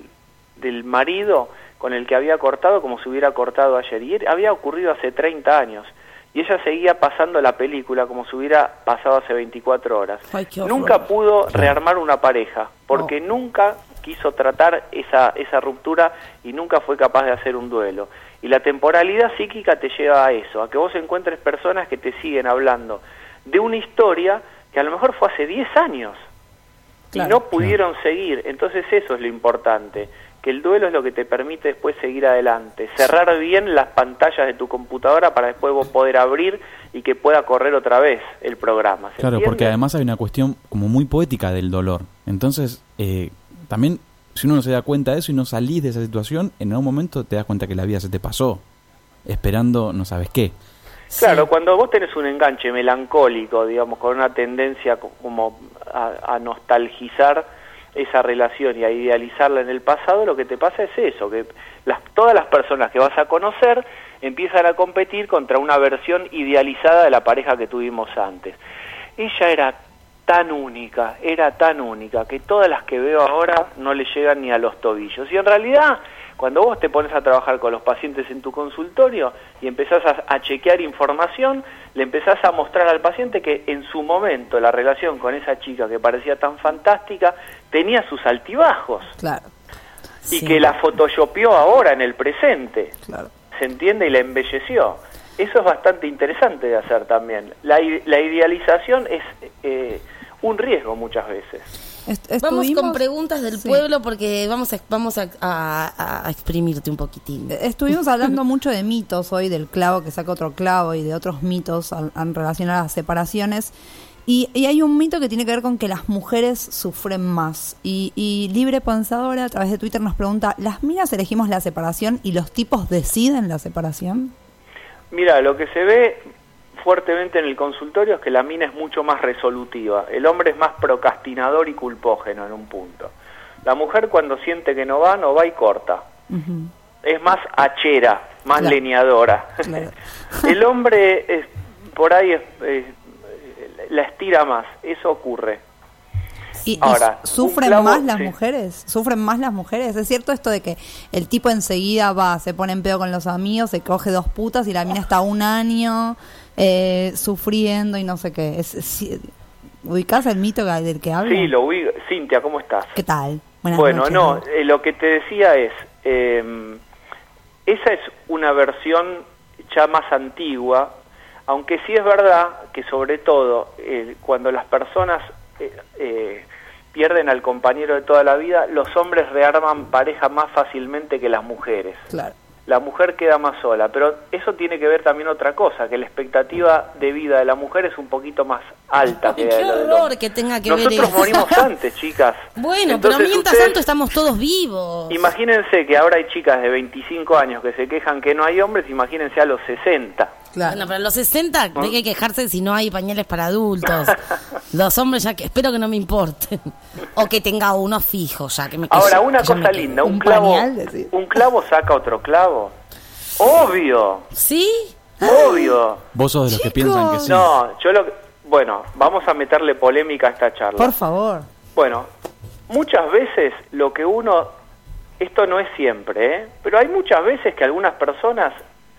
marido con el que había cortado como si hubiera cortado ayer, y había ocurrido hace 30 años, y ella seguía pasando la película como si hubiera pasado hace 24 horas. Ay, nunca pudo rearmar una pareja, porque nunca quiso tratar esa ruptura y nunca fue capaz de hacer un duelo. Y la temporalidad psíquica te lleva a eso, a que vos encuentres personas que te siguen hablando de una historia que a lo mejor fue hace 10 años y no pudieron seguir. Entonces eso es lo importante, que el duelo es lo que te permite después seguir adelante, cerrar bien las pantallas de tu computadora para después vos poder abrir y que pueda correr otra vez el programa. ¿Se Claro, entiende? porque además hay una cuestión como muy poética del dolor. Entonces, también, si uno no se da cuenta de eso y no salís de esa situación, en algún momento te das cuenta que la vida se te pasó, esperando no sabes qué. Claro, cuando vos tenés un enganche melancólico, digamos, con una tendencia como a nostalgizar esa relación y a idealizarla en el pasado, lo que te pasa es eso, que todas las personas que vas a conocer empiezan a competir contra una versión idealizada de la pareja que tuvimos antes. Ella era tan única, que todas las que veo ahora no le llegan ni a los tobillos. Y en realidad, cuando vos te pones a trabajar con los pacientes en tu consultorio y empezás a chequear información, le empezás a mostrar al paciente que en su momento la relación con esa chica que parecía tan fantástica tenía sus altibajos. Claro. Y que la photoshopeó ahora en el presente. Claro. ¿Se entiende? Y la embelleció. Eso es bastante interesante de hacer también. La idealización es un riesgo muchas veces. Vamos con preguntas del pueblo porque vamos a exprimirte un poquitín. Estuvimos hablando mucho de mitos hoy, del clavo que saca otro clavo y de otros mitos en relación a las separaciones. Y hay un mito que tiene que ver con que las mujeres sufren más. Y Libre Pensadora a través de Twitter nos pregunta, ¿las minas elegimos la separación y los tipos deciden la separación? Mira, lo que se ve fuertemente en el consultorio es que la mina es mucho más resolutiva. El hombre es más procrastinador y culpógeno en un punto. La mujer cuando siente que no va y corta. Uh-huh. Es más hachera, más Claro. leñadora. Claro. El hombre por ahí la estira más, eso ocurre. ¿Y Ahora, sufren un clavo, más las sí. mujeres? ¿Sufren más las mujeres? ¿Es cierto esto de que el tipo enseguida se pone en pedo con los amigos, se coge 2 putas y la mina está 1 año sufriendo y no sé qué? ¿Ubicás el mito del que hablo? Sí, lo ubico. Cintia, ¿cómo estás? ¿Qué tal? Buenas Bueno, noches. no, lo que te decía es, esa es una versión ya más antigua, aunque sí es verdad que sobre todo cuando las personas pierden al compañero de toda la vida, los hombres rearman pareja más fácilmente que las mujeres. Claro. La mujer queda más sola, pero eso tiene que ver también otra cosa, que la expectativa de vida de la mujer es un poquito más alta. Ay, que qué la del horror hombre. que tenga que ver Nosotros eso. morimos antes, chicas. Bueno, Entonces, pero mientras ustedes- tanto estamos todos vivos. Imagínense que ahora hay chicas de 25 años que se quejan que no hay hombres, imagínense a los 60. Bueno, pero a los 60 no hay que quejarse si no hay pañales para adultos. Los hombres ya que espero que no me importen. O que tenga uno fijo ya. Que me Ahora, una que yo cosa me linda, quede. un clavo, pañal, decís. un clavo saca otro clavo. Obvio, ¿Sí? obvio. Vos sos de los que piensan que sí. No, bueno, vamos a meterle polémica a esta charla. Por favor. Bueno, muchas veces lo que uno, esto no es siempre, pero hay muchas veces que algunas personas,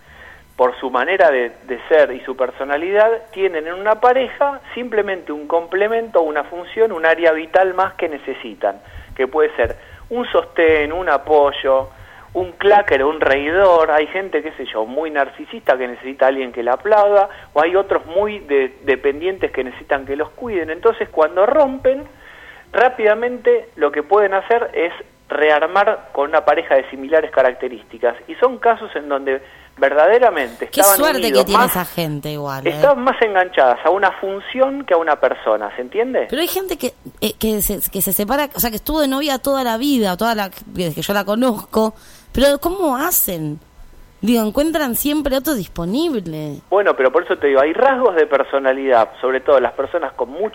por su manera de ser y su personalidad, tienen en una pareja simplemente un complemento, una función, un área vital más que necesitan, que puede ser un sostén, un apoyo, un clacker, un reidor. Hay gente, qué sé yo, muy narcisista que necesita a alguien que la aplauda, o hay otros muy dependientes que necesitan que los cuiden. Entonces, cuando rompen, rápidamente lo que pueden hacer es rearmar con una pareja de similares características. Y son casos en donde verdaderamente Qué estaban suerte unidos, que tiene más, esa gente igual. estaban más enganchadas a una función que a una persona, ¿se entiende? Pero hay gente que se separa, o sea, que estuvo de novia toda la vida, desde que yo la conozco. Pero ¿cómo hacen? Digo, encuentran siempre otro disponible. Bueno, pero por eso te digo, hay rasgos de personalidad, sobre todo las personas con muy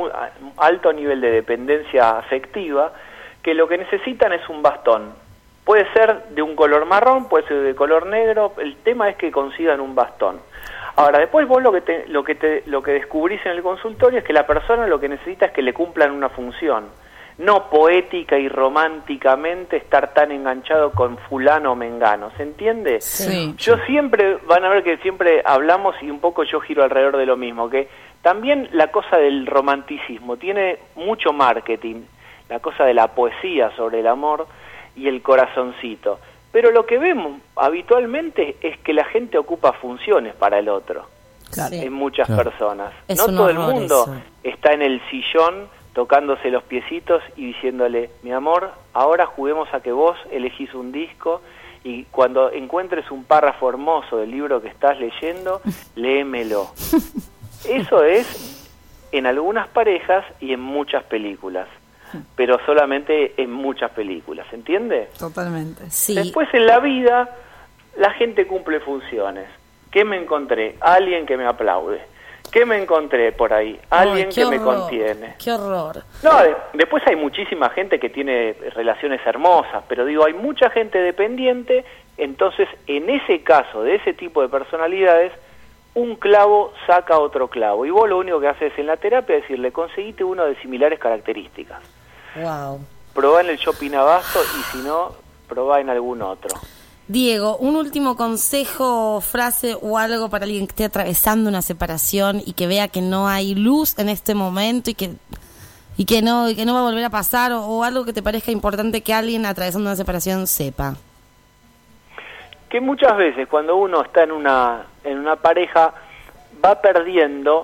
alto nivel de dependencia afectiva, que lo que necesitan es un bastón. Puede ser de un color marrón, puede ser de color negro, el tema es que consigan un bastón. Ahora, después vos lo que descubrís en el consultorio es que la persona lo que necesita es que le cumplan una función. No poética y románticamente estar tan enganchado con fulano o mengano, ¿se entiende? Sí. Van a ver que siempre hablamos y un poco yo giro alrededor de lo mismo, que también la cosa del romanticismo tiene mucho marketing, la cosa de la poesía sobre el amor y el corazoncito, pero lo que vemos habitualmente es que la gente ocupa funciones para el otro, Claro. en muchas Claro. personas. Es No un todo el horror mundo eso. está en el sillón tocándose los piecitos y diciéndole, mi amor, ahora juguemos a que vos elegís un disco y cuando encuentres un párrafo hermoso del libro que estás leyendo, léemelo. Eso es en algunas parejas y en muchas películas, pero solamente en muchas películas, ¿entiende? Totalmente. Sí. Después en la vida la gente cumple funciones. ¿Qué me encontré? Alguien que me aplaude. ¿Qué me encontré por ahí? Alguien que me contiene. ¡Qué horror! No, después hay muchísima gente que tiene relaciones hermosas, pero digo, hay mucha gente dependiente, entonces en ese caso, de ese tipo de personalidades, un clavo saca otro clavo. Y vos lo único que haces en la terapia es decirle, conseguite uno de similares características. Wow. Probá en el shopping Abasto y si no, probá en algún otro. Diego, un último consejo, frase o algo para alguien que esté atravesando una separación y que vea que no hay luz en este momento y que no va a volver a pasar, o algo que te parezca importante que alguien atravesando una separación sepa. Que muchas veces cuando uno está en una pareja va perdiendo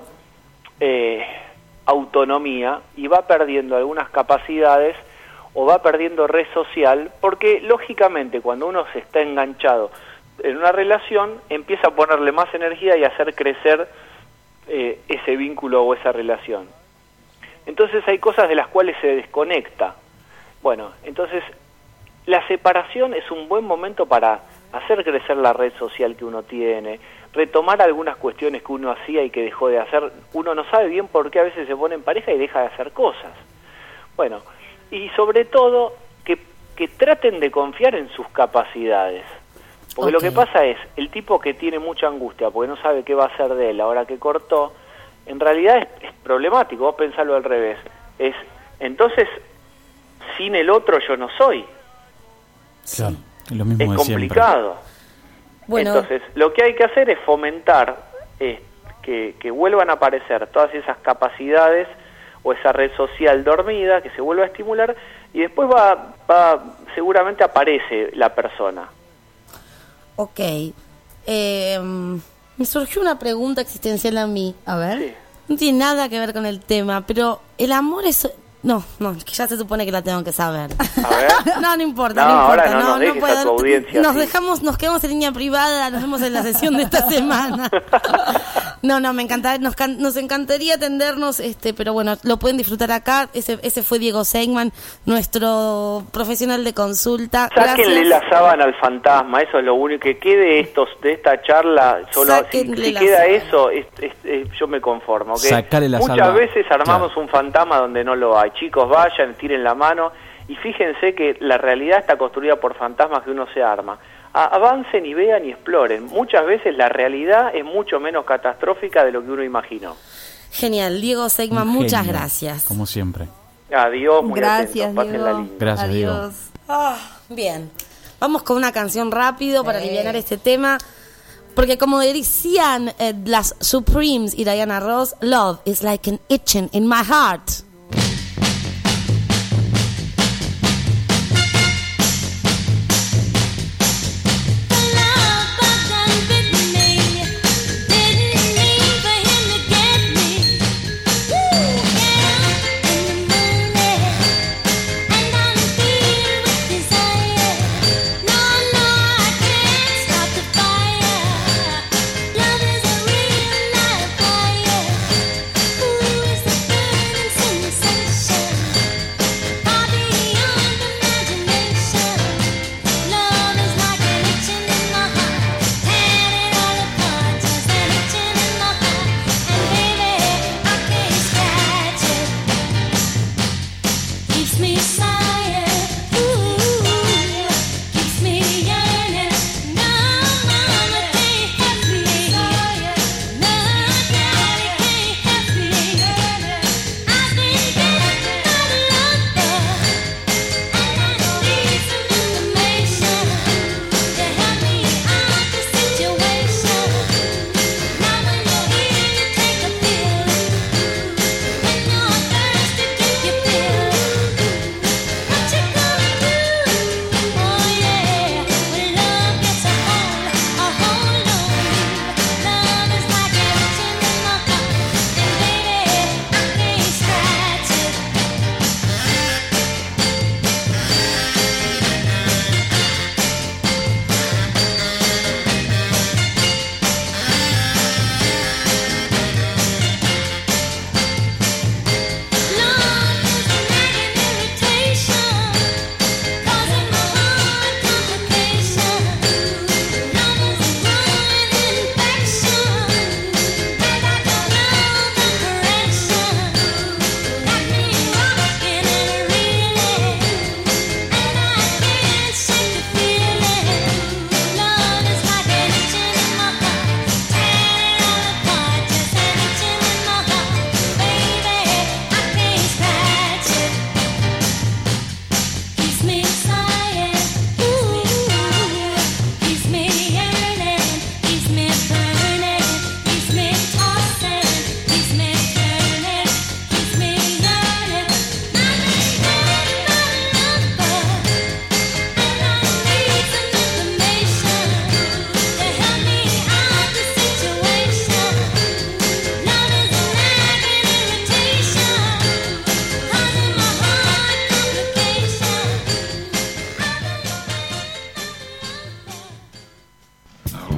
autonomía y va perdiendo algunas capacidades o va perdiendo red social, porque lógicamente cuando uno se está enganchado en una relación empieza a ponerle más energía y a hacer crecer ese vínculo o esa relación. Entonces hay cosas de las cuales se desconecta. Bueno, entonces la separación es un buen momento para hacer crecer la red social que uno tiene, retomar algunas cuestiones que uno hacía y que dejó de hacer. Uno no sabe bien por qué a veces se pone en pareja y deja de hacer cosas. Bueno, y sobre todo que traten de confiar en sus capacidades. Porque lo que pasa es, el tipo que tiene mucha angustia porque no sabe qué va a hacer de él ahora que cortó, en realidad es problemático. Vos pensalo al revés. Entonces, sin el otro yo no soy. Claro, es lo mismo es de complicado. Bueno. Entonces, lo que hay que hacer es fomentar que vuelvan a aparecer todas esas capacidades o esa red social dormida, que se vuelva a estimular, y después seguramente aparece la persona. Ok. Me surgió una pregunta existencial a mí. A ver. Sí. No tiene nada que ver con el tema, pero el amor es... No, que ya se supone que la tengo que saber. A ver. No importa, No, no importa. ahora no nos dejes a tu audiencia así. Nos quedamos en línea privada, nos vemos en la sesión de esta semana. No, me encantaría, nos encantaría atendernos, pero bueno, lo pueden disfrutar acá. Ese fue Diego Seigman, nuestro profesional de consulta. Sáquenle la sábana al fantasma, eso es lo único que quede de esta charla. Solo si queda eso, yo me conformo. ¿Okay? Sacale la Muchas sábana. veces armamos un fantasma donde no lo hay. Chicos, vayan, tiren la mano y fíjense que la realidad está construida por fantasmas que uno se arma. Avancen y vean y exploren. Muchas veces la realidad es mucho menos catastrófica de lo que uno imaginó. Genial, Diego Seigman, muchas gracias. Como siempre. Adiós, muy Gracias, atentos, pásenla Diego. lindo. Gracias, Adiós. Bien, vamos con una canción rápido para aliviar este tema. Porque como decían las Supremes y Diana Ross, love is like an itching in my heart. Love is a real live fire. Ooh, it's a burning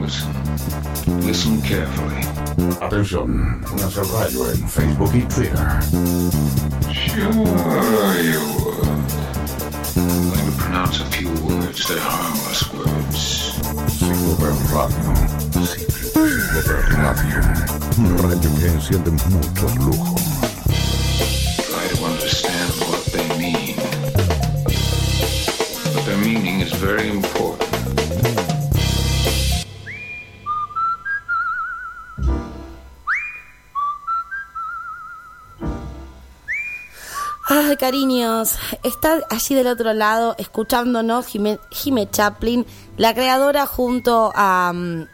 listen. Listen carefully. Atención, únase al rayo en Facebook y Twitter. Sure you would. I'm going to pronounce a few words. They're harmless words. Psicover Radio. Psicover Radio. Un radio que enciende muchos lujos. Try to understand what they mean. But their meaning is very important. Ay, cariños, está allí del otro lado escuchándonos Jimé Chaplin, la creadora junto a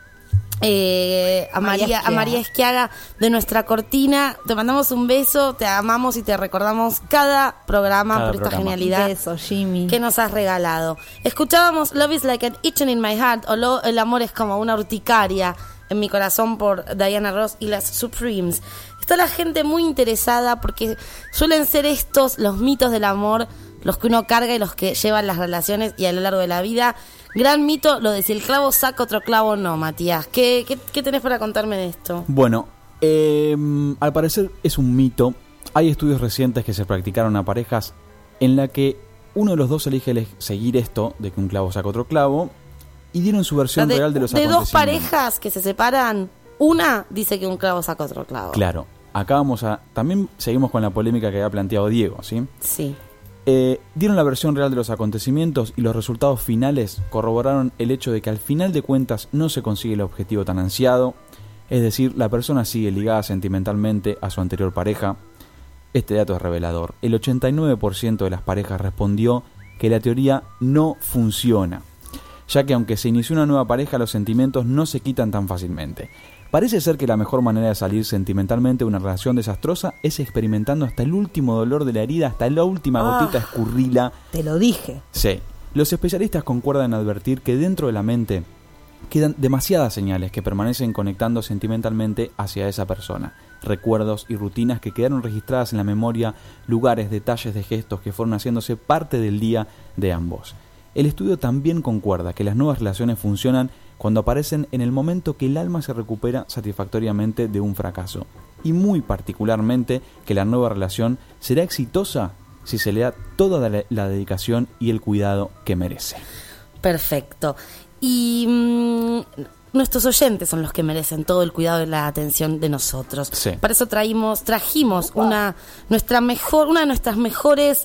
María Esquiaga de nuestra cortina. Te mandamos un beso, te amamos y te recordamos cada programa por esta genialidad beso, Jimmy, que nos has regalado. Escuchábamos Love is like an itching in my heart, o El amor es como una urticaria en mi corazón, por Diana Ross y las Supremes. Está la gente muy interesada porque suelen ser estos los mitos del amor, los que uno carga y los que llevan las relaciones y a lo largo de la vida. Gran mito, lo de si el clavo saca otro clavo no, Matías. ¿Qué tenés para contarme de esto? Bueno, al parecer es un mito. Hay estudios recientes que se practicaron a parejas en la que uno de los dos elige seguir esto, de que un clavo saca otro clavo, y dieron su versión real de los acontecimientos. De dos parejas que se separan, una dice que un clavo saca otro clavo. Claro. Acá también seguimos con la polémica que había planteado Diego, ¿sí? Sí. Dieron la versión real de los acontecimientos y los resultados finales corroboraron el hecho de que al final de cuentas no se consigue el objetivo tan ansiado, es decir, la persona sigue ligada sentimentalmente a su anterior pareja. Este dato es revelador. El 89% de las parejas respondió que la teoría no funciona, ya que aunque se inició una nueva pareja, los sentimientos no se quitan tan fácilmente. Parece ser que la mejor manera de salir sentimentalmente de una relación desastrosa es experimentando hasta el último dolor de la herida, hasta la última gotita escurrila. Te lo dije. Sí. Los especialistas concuerdan en advertir que dentro de la mente quedan demasiadas señales que permanecen conectando sentimentalmente hacia esa persona. Recuerdos y rutinas que quedaron registradas en la memoria, lugares, detalles de gestos que fueron haciéndose parte del día de ambos. El estudio también concuerda que las nuevas relaciones funcionan cuando aparecen en el momento que el alma se recupera satisfactoriamente de un fracaso, y muy particularmente que la nueva relación será exitosa si se le da toda la dedicación y el cuidado que merece. Perfecto. Y nuestros oyentes son los que merecen todo el cuidado y la atención de nosotros. Sí. Para eso trajimos una de nuestras mejores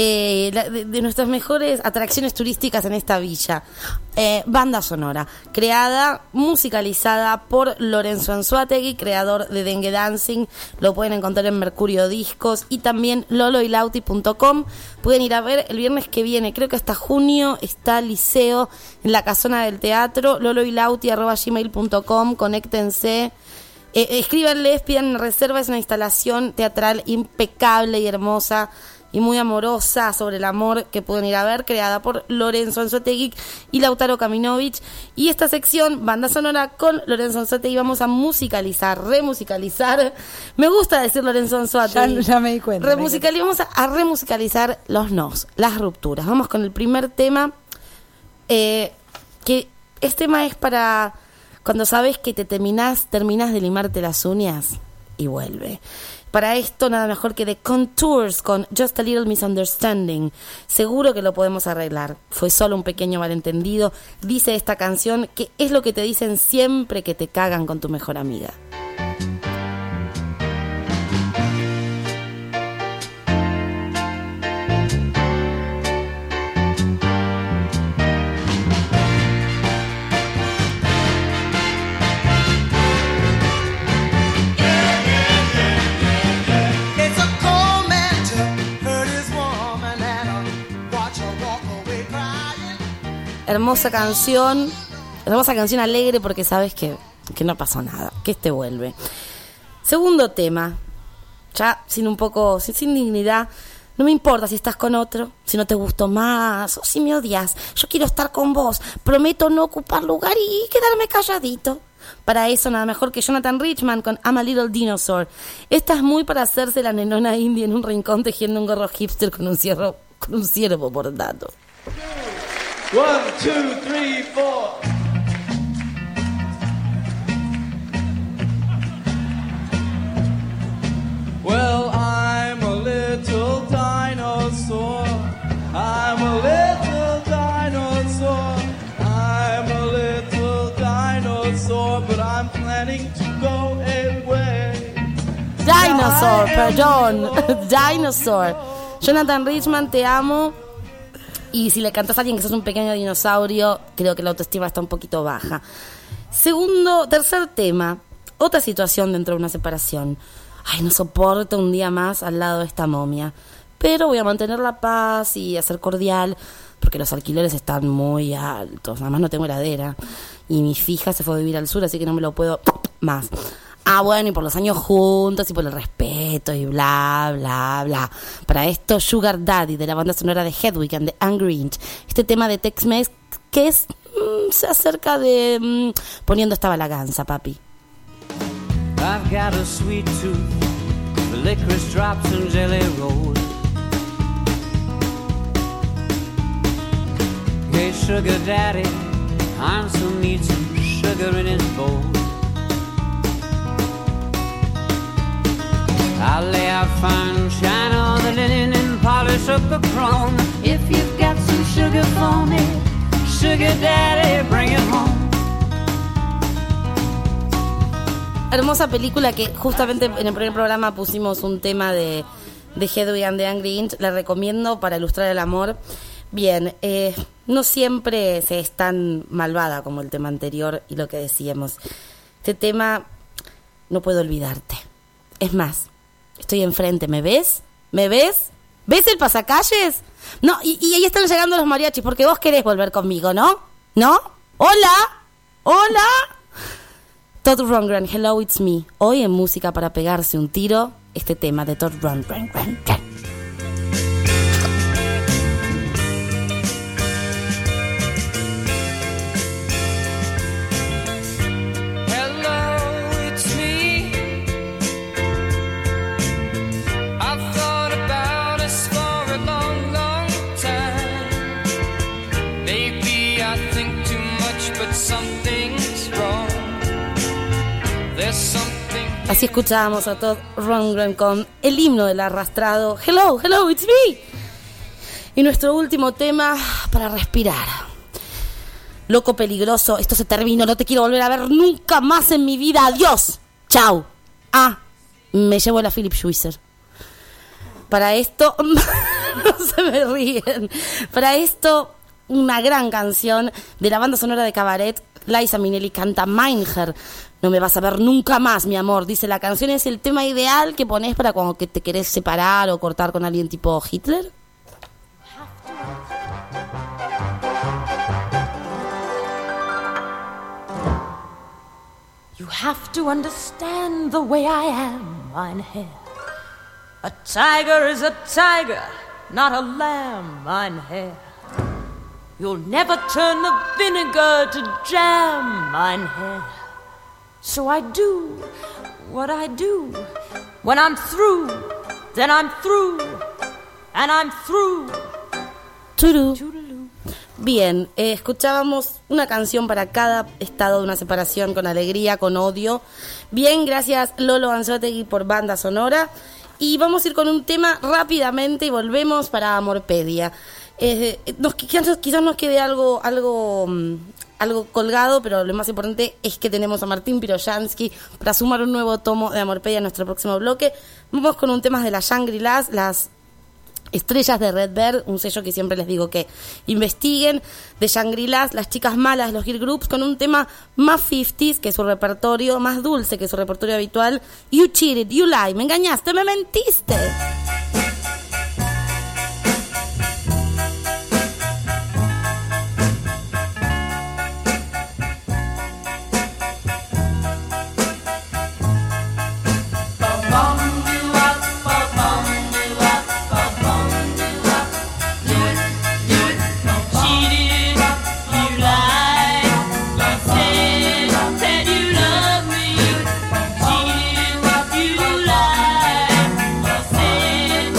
de nuestras mejores atracciones turísticas en esta villa, banda sonora, creada, musicalizada por Lorenzo Anzoátegui, creador de Dengue Dancing. Lo pueden encontrar en Mercurio Discos y también loloylauti.com. Pueden ir a ver el viernes que viene, creo que hasta junio, está Liceo en la Casona del Teatro. loloylauti@gmail.com, conéctense. Escríbanles, pidan reserva. Es una instalación teatral impecable y hermosa y muy amorosa sobre el amor, que pueden ir a ver, creada por Lorenzo Anzoátegui y Lautaro Kaminovich. Y esta sección, banda sonora con Lorenzo Anzoátegui, vamos a remusicalizar. Me gusta decir Lorenzo Anzoátegui. Ya me di cuenta. Vamos a remusicalizar los nos, las rupturas. Vamos con el primer tema, que este tema es para cuando sabes que terminás de limarte las uñas y vuelve. Para esto, nada mejor que The Contours con Just a Little Misunderstanding. Seguro que lo podemos arreglar. Fue solo un pequeño malentendido. Dice esta canción que es lo que te dicen siempre que te cagan con tu mejor amiga. Hermosa canción alegre porque sabes que no pasó nada, que este vuelve. Segundo tema, ya sin dignidad. No me importa si estás con otro, si no te gustó más o si me odias. Yo quiero estar con vos, prometo no ocupar lugar y quedarme calladito. Para eso nada mejor que Jonathan Richman con I'm a Little Dinosaur. Esta es muy para hacerse la nenona india en un rincón tejiendo un gorro hipster con un ciervo bordado. 1, 2, 3, 4. Dinosaur, perdón. Dinosaur. Jonathan Richman, te amo. Y si le cantas a alguien que sos un pequeño dinosaurio, creo que la autoestima está un poquito baja. Tercer tema. Otra situación dentro de una separación. Ay, no soporto un día más al lado de esta momia. Pero voy a mantener la paz y a ser cordial, porque los alquileres están muy altos. Además no tengo heladera. Y mi fija se fue a vivir al sur, así que no me lo puedo más. Bueno, y por los años juntos y por el respeto y bla, bla, bla. Para esto, Sugar Daddy, de la banda sonora de Hedwig and the Angry Inch. Este tema de Tex-Mex que es se acerca de poniendo esta balaganza, papi. I've got a sweet tooth, the licorice drops and jelly roll. Hey, Sugar Daddy, Hansel needs some sugar in his bowl. I'll lay out fine china on the linen and polish up the chrome. If you've got some sugar for me, Sugar Daddy, bring it home. Hermosa película que justamente en el primer programa pusimos un tema de Hedwig and the Angry Inch. La recomiendo para ilustrar el amor. Bien, no siempre se es tan malvada como el tema anterior y lo que decíamos. Este tema, no puedo olvidarte. Es más, estoy enfrente, ¿me ves? ¿Me ves? ¿Ves el pasacalles? No, y ahí están llegando los mariachis porque vos querés volver conmigo, ¿no? ¿No? ¡Hola! ¡Hola! Todd Rundgren, Hello, It's Me. Hoy en Música para Pegarse un Tiro, este tema de Todd Rundgren. Así escuchábamos a Todd Rundgren con el himno del arrastrado Hello, hello, it's me. Y nuestro último tema para respirar. Loco peligroso, esto se terminó, no te quiero volver a ver nunca más en mi vida, adiós, chau. Me llevo la Philip Schweitzer. Para esto, no se me ríen, para esto una gran canción de la banda sonora de Cabaret. Liza Minnelli canta Mein Herr. No me vas a ver nunca más, mi amor. Dice, la canción es el tema ideal que pones para cuando que te querés separar o cortar con alguien tipo Hitler. You have to understand the way I am, mein Herr. A tiger is a tiger, not a lamb, mein Herr. You'll never turn the vinegar to jam, mein Herr. So I do what I do. When I'm through, then I'm through. And I'm through. Turú. Bien, escuchábamos una canción para cada estado de una separación, con alegría, con odio. Bien, gracias Lolo Anzoátegui por banda sonora. Y vamos a ir con un tema rápidamente y volvemos para Amorpedia. Quizás nos quede algo colgado, pero lo más importante es que tenemos a Martín Piroyansky para sumar un nuevo tomo de Amorpedia en nuestro próximo bloque. Vamos con un tema de las Shangri-Las, las estrellas de Red Bird, un sello que siempre les digo que investiguen, de Shangri-Las, las chicas malas, los girl groups, con un tema más 50s que su repertorio, más dulce que su repertorio habitual. You cheated, you lied, me engañaste, me mentiste. Said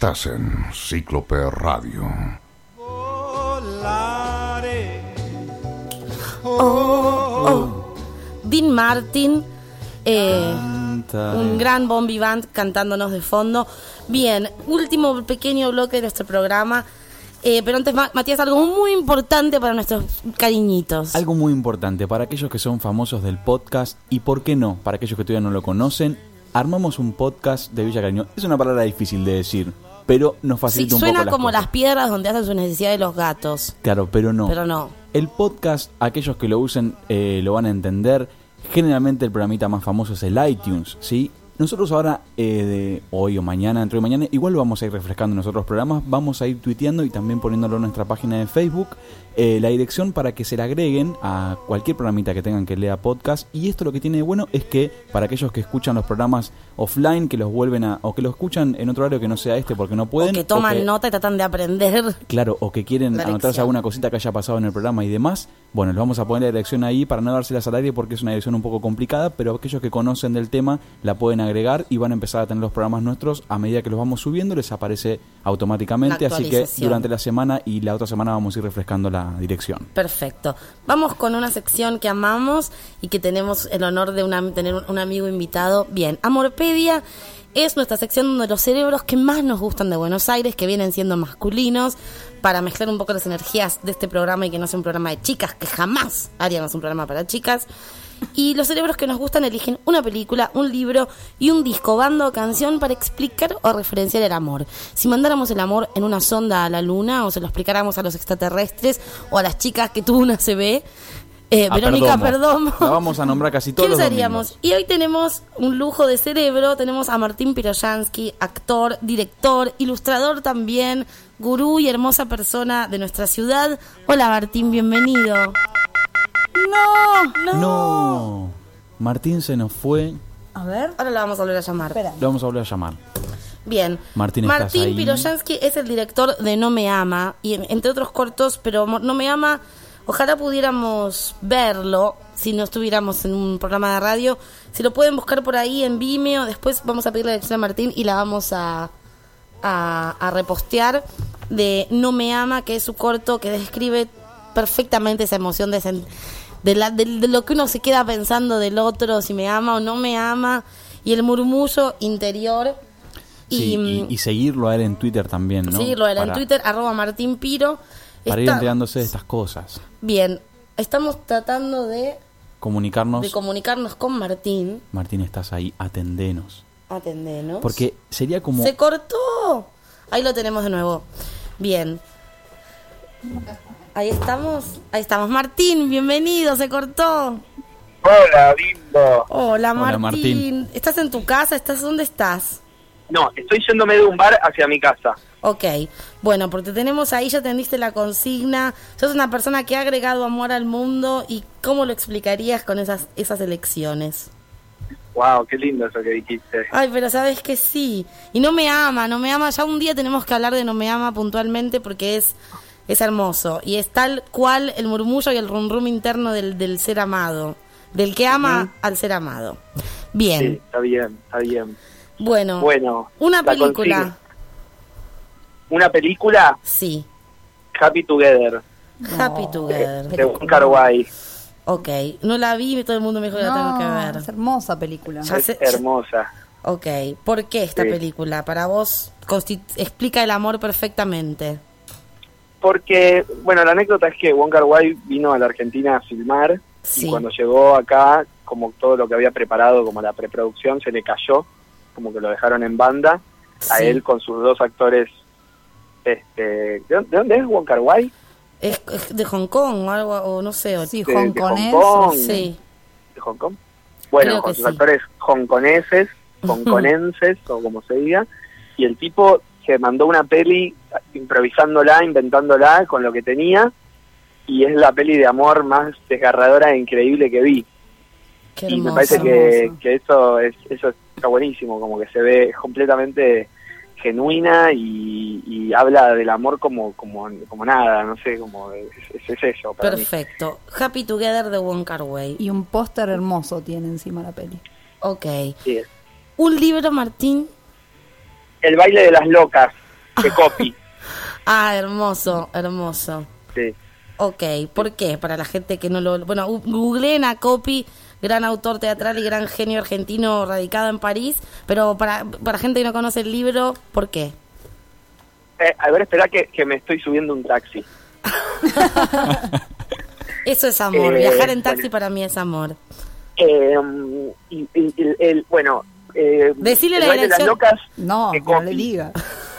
Estás en Cíclope Radio. Dean Martin, un gran bon vivant cantándonos de fondo. Bien, último pequeño bloque de nuestro programa. Pero antes, Matías, algo muy importante para nuestros cariñitos. Algo muy importante para aquellos que son famosos del podcast y, ¿por qué no?, para aquellos que todavía no lo conocen, armamos un podcast de Villa Cariño. Es una palabra difícil de decir, pero nos facilita un poco las suena como cosas. las piedras donde hacen su necesidad de los gatos. Claro, pero no. Pero no. El podcast, aquellos que lo usen lo van a entender. Generalmente el programita más famoso es el iTunes, ¿sí? Nosotros ahora, de hoy o mañana, dentro de mañana, igual lo vamos a ir refrescando en nosotros programas, vamos a ir tuiteando y también poniéndolo en nuestra página de Facebook, la dirección para que se la agreguen a cualquier programita que tengan que lea podcast. Y esto lo que tiene de bueno es que para aquellos que escuchan los programas offline, que los vuelven a, o que lo escuchan en otro horario que no sea este porque no pueden, O que toman nota y tratan de aprender. Claro, o que quieren La anotarse lección. alguna cosita que haya pasado en el programa y demás. Bueno, les vamos a poner la dirección ahí para no dárselas al aire porque es una dirección un poco complicada, pero aquellos que conocen del tema la pueden agregar y van a empezar a tener los programas nuestros a medida que los vamos subiendo, les aparece automáticamente, La así que actualización. durante la semana y la otra semana vamos a ir refrescando la dirección. Perfecto. Vamos con una sección que amamos y que tenemos el honor de tener un amigo invitado. Bien, Amorpedia es nuestra sección donde los cerebros que más nos gustan de Buenos Aires, que vienen siendo masculinos, para mezclar un poco las energías de este programa y que no sea un programa de chicas, que jamás haríamos un programa para chicas. Y los cerebros que nos gustan eligen una película, un libro y un disco, banda o canción para explicar o referenciar el amor. Si mandáramos el amor en una sonda a la luna, o se lo explicáramos a los extraterrestres o a las chicas que tuvo una CB, Verónica Perdomo, La vamos a nombrar casi todos ¿qué los usaríamos? domingos. Y hoy tenemos un lujo de cerebro. Tenemos a Martín Piroyansky, actor, director, ilustrador también, gurú y hermosa persona de nuestra ciudad. Hola Martín, bienvenido. No, Martín se nos fue. A ver. Ahora lo vamos a volver a llamar. Espera. Lo vamos a volver a llamar. Bien. Martín, ¿estás ahí? Piroyansky es el director de No Me Ama, y entre otros cortos, pero No Me Ama, ojalá pudiéramos verlo si no estuviéramos en un programa de radio. Si lo pueden buscar por ahí en Vimeo, después vamos a pedir la dirección a Martín y la vamos a repostear, de No Me Ama, que es su corto que describe perfectamente esa emoción de lo que uno se queda pensando del otro, si me ama o no me ama, y el murmullo interior. Sí, y seguirlo a él en Twitter también, ¿no? Seguirlo a él en Twitter, @MartinPiro. Para ir enterándose de estas cosas. Bien, estamos tratando de Comunicarnos. con Martín. Martín, estás ahí, atendenos. Atendenos. Porque sería como... ¡Se cortó! Ahí lo tenemos de nuevo. Bien. Ahí estamos. Martín, bienvenido, se cortó. Hola, Bimbo. Hola, Hola, Martín. Martín. ¿Estás en tu casa? ¿Dónde estás? No, estoy yéndome de un bar hacia mi casa. Ok, bueno, porque tenemos ahí, ya atendiste la consigna. Sos una persona que ha agregado amor al mundo. ¿Y cómo lo explicarías con esas elecciones? Wow, qué lindo eso que dijiste. Ay, pero sabes que sí. Y no me ama. Ya un día tenemos que hablar de No Me Ama puntualmente porque es hermoso. Y es tal cual el murmullo y el rum rum interno del ser amado. Del que ama al ser amado. Bien. Sí, está bien. Bueno, una la película. consigna. ¿Una película? Sí. Happy Together. Happy Together. De Wong Kar-wai. Ok, no la vi y todo el mundo me dijo que la tengo que ver. Es hermosa película. Es hermosa. Ok, ¿por qué esta película? Para vos explica el amor perfectamente. Porque, bueno, la anécdota es que Wong Kar-wai vino a la Argentina a filmar y cuando llegó acá, como todo lo que había preparado, como la preproducción, se le cayó, como que lo dejaron en banda, a él con sus dos actores. ¿De dónde es Wong Kar-wai? Es de Hong Kong o algo, o no sé. Sí, de hongkonés. Hong Kong. Sí. ¿De Hong Kong? Bueno, Creo con que sus sí. actores hongkonenses, o como se diga, y el tipo se mandó una peli improvisándola, inventándola con lo que tenía, y es la peli de amor más desgarradora e increíble que vi. Qué y me hermoso. parece que eso está buenísimo, como que se ve completamente genuina y habla del amor como nada, no sé, como es eso para mí. Perfecto. Happy Together de Wong Kar-wai. Y un póster hermoso tiene encima la peli. Ok. Sí. Un libro, Martín. El baile de las locas. de Copy. Ah, hermoso, hermoso. Sí. Ok, ¿por qué? Para la gente que no lo... Bueno, googleen a Copy, gran autor teatral y gran genio argentino radicado en París, pero para gente que no conoce el libro, ¿por qué? A ver, espera que me estoy subiendo un taxi. Eso es amor, viajar en taxi bueno. para mí es amor. Bueno, decirle el la baile de las dirección. locas No, de no Copy. le diga.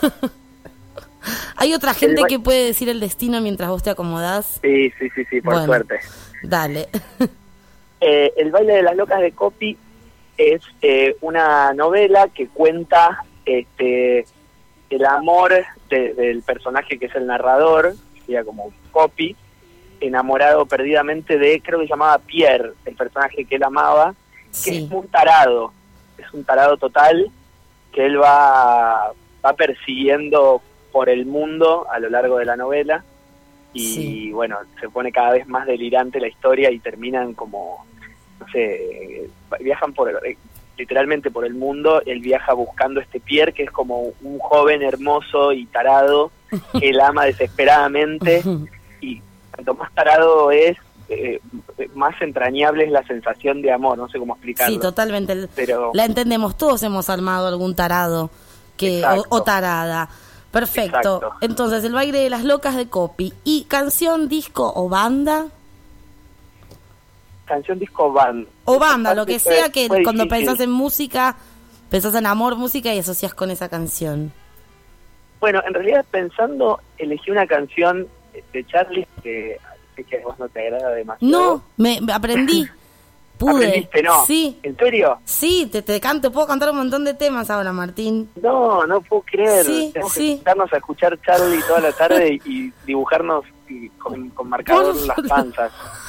¿Hay otra gente que puede decir el destino mientras vos te acomodás? Sí, por Bueno, suerte. Dale. El baile de las locas de Copy es una novela que cuenta el amor del personaje que es el narrador, sería como Copy, enamorado perdidamente de, creo que se llamaba Pierre, el personaje que él amaba, que es un tarado total, que él va persiguiendo por el mundo a lo largo de la novela, y bueno, se pone cada vez más delirante la historia y terminan como, no sé, viajan literalmente por el mundo. Él viaja buscando este Pierre, que es como un joven hermoso y tarado, que él ama desesperadamente, y cuanto más tarado es, más entrañable es la sensación de amor, no sé cómo explicarlo. Sí, totalmente. Pero la entendemos, todos hemos armado algún tarado o tarada. Perfecto. Exacto. Entonces, el baile de las locas de Copy. ¿Y canción, disco o banda? Canción, disco, banda. O banda, lo que sea que fue cuando difícil. pensás en música, pensás en amor, música y asocias con esa canción. Bueno, en realidad pensando, elegí una canción de Charlie que sé que a vos no te agrada demasiado. No, me aprendí. Pude. ¿Aprendiste? No. Sí. ¿En serio? Sí, te canto, puedo cantar un montón de temas ahora, Martín. No puedo creer. Sí, Tenemos que sí. sentarnos a escuchar Charlie toda la tarde y dibujarnos con marcador las panzas.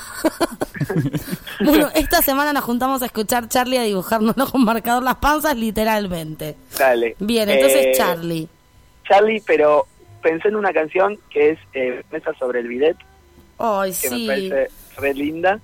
Bueno, esta semana nos juntamos a escuchar Charlie a dibujarnos con marcador las panzas, literalmente. Dale. Bien, entonces Charlie, pero pensé en una canción que es Mesa sobre el bidet, ay, que sí. me parece re linda.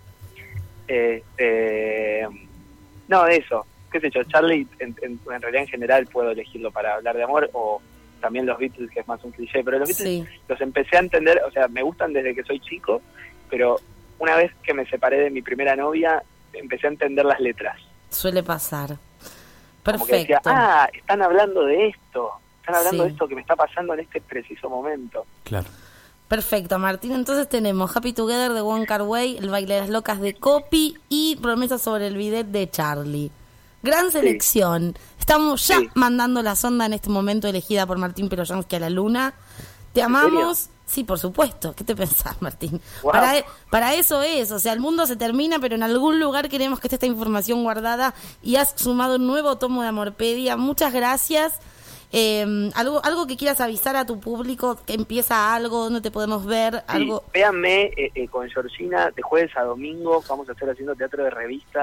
No, eso, qué sé yo, Charlie en realidad en general puedo elegirlo para hablar de amor, o también los Beatles, que es más un cliché, pero los Beatles los empecé a entender, o sea, me gustan desde que soy chico, pero una vez que me separé de mi primera novia, empecé a entender las letras. Suele pasar. Como que decía, Perfecto. están hablando de esto, Sí. de esto que me está pasando en este preciso momento. Claro. Perfecto, Martín. Entonces tenemos Happy Together de Wong Kar-wai, El baile de las locas de Copy y Promesa sobre el bidet de Charlie. Gran selección. Estamos ya mandando la sonda en este momento elegida por Martín Piroyansky a la luna. ¿Te amamos? Sí, por supuesto. ¿Qué te pensás, Martín? Wow. Para eso es. O sea, el mundo se termina, pero en algún lugar queremos que esté esta información guardada y has sumado un nuevo tomo de Amorpedia. Muchas gracias. Algo que quieras avisar a tu público, que empieza algo, dónde te podemos ver, algo. Véanme con Georgina de jueves a domingo, vamos a estar haciendo teatro de revista.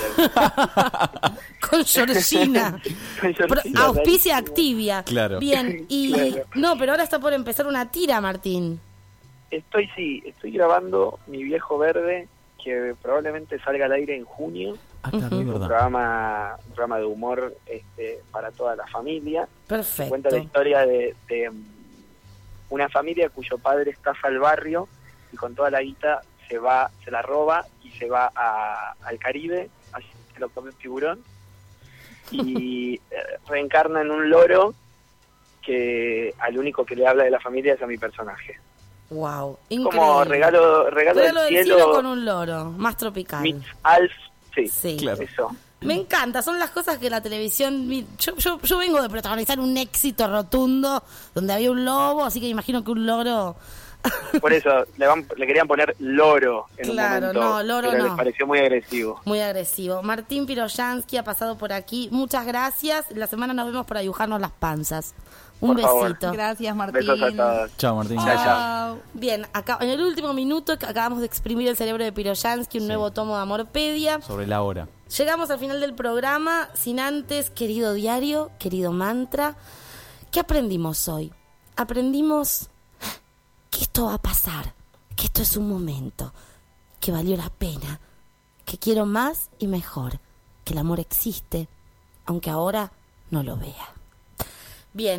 Con Georgina. Con Georgina, Auspicia Activia. Claro. Bien, y Claro. no, pero ahora está por empezar una tira, Martín. Estoy grabando Mi Viejo Verde, que probablemente salga al aire en junio. Claro, es un verdad. programa de humor para toda la familia. Perfecto. Cuenta la historia de una familia cuyo padre estafa al barrio y con toda la guita se la roba y se va al Caribe, así se lo come un tiburón, y reencarna en un loro que al único que le habla de la familia es a mi personaje. Wow, increíble. Como regalo del cielo con un loro, más tropical. Meets Alf, Sí. Claro. eso. Me encanta, son las cosas que la televisión... Yo vengo de protagonizar un éxito rotundo donde había un lobo, así que imagino que un loro... Por eso le querían poner loro en Claro, un momento, no, loro pero no. les pareció muy agresivo. Muy agresivo. Martín Piroyansky ha pasado por aquí. Muchas gracias. La semana nos vemos para dibujarnos las panzas. Un Por favor. besito. Gracias, Martín. Besos a todos. Chao, Martín. Chao. Bien, acá en el último minuto acabamos de exprimir el cerebro de Piroyansky, un nuevo tomo de Amorpedia. Sobre la hora. Llegamos al final del programa, sin antes, querido diario, querido mantra, ¿qué aprendimos hoy? Aprendimos que esto va a pasar, que esto es un momento, que valió la pena, que quiero más y mejor, que el amor existe, aunque ahora no lo vea. Bien,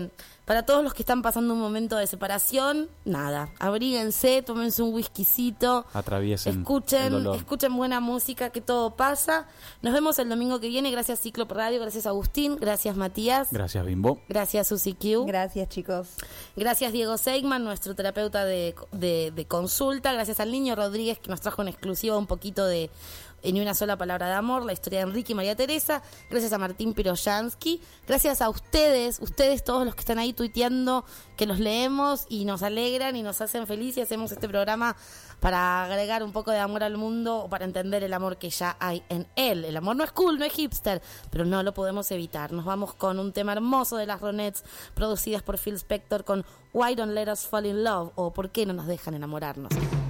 Para todos los que están pasando un momento de separación, nada, abríguense, tómense un whiskycito, atraviesen el escuchen dolor. buena música, que todo pasa. Nos vemos el domingo que viene. Gracias Ciclop Radio, gracias Agustín, gracias Matías, Gracias, Bimbo. gracias Susi Q. Gracias, chicos. Gracias Diego Seigman, nuestro terapeuta de consulta. Gracias al Niño Rodríguez, que nos trajo en exclusiva un poquito de Ni una sola palabra de amor, la historia de Enrique y María Teresa. Gracias a Martín Piroyansky. Gracias a ustedes todos los que están ahí tuiteando, que los leemos y nos alegran y nos hacen felices. Y hacemos este programa para agregar un poco de amor al mundo, o para entender el amor que ya hay en él. El amor no es cool, no es hipster, pero no lo podemos evitar. Nos vamos con un tema hermoso de las Ronettes, producidas por Phil Spector, con Why Don't Let Us Fall in Love, o ¿Por qué no nos dejan enamorarnos?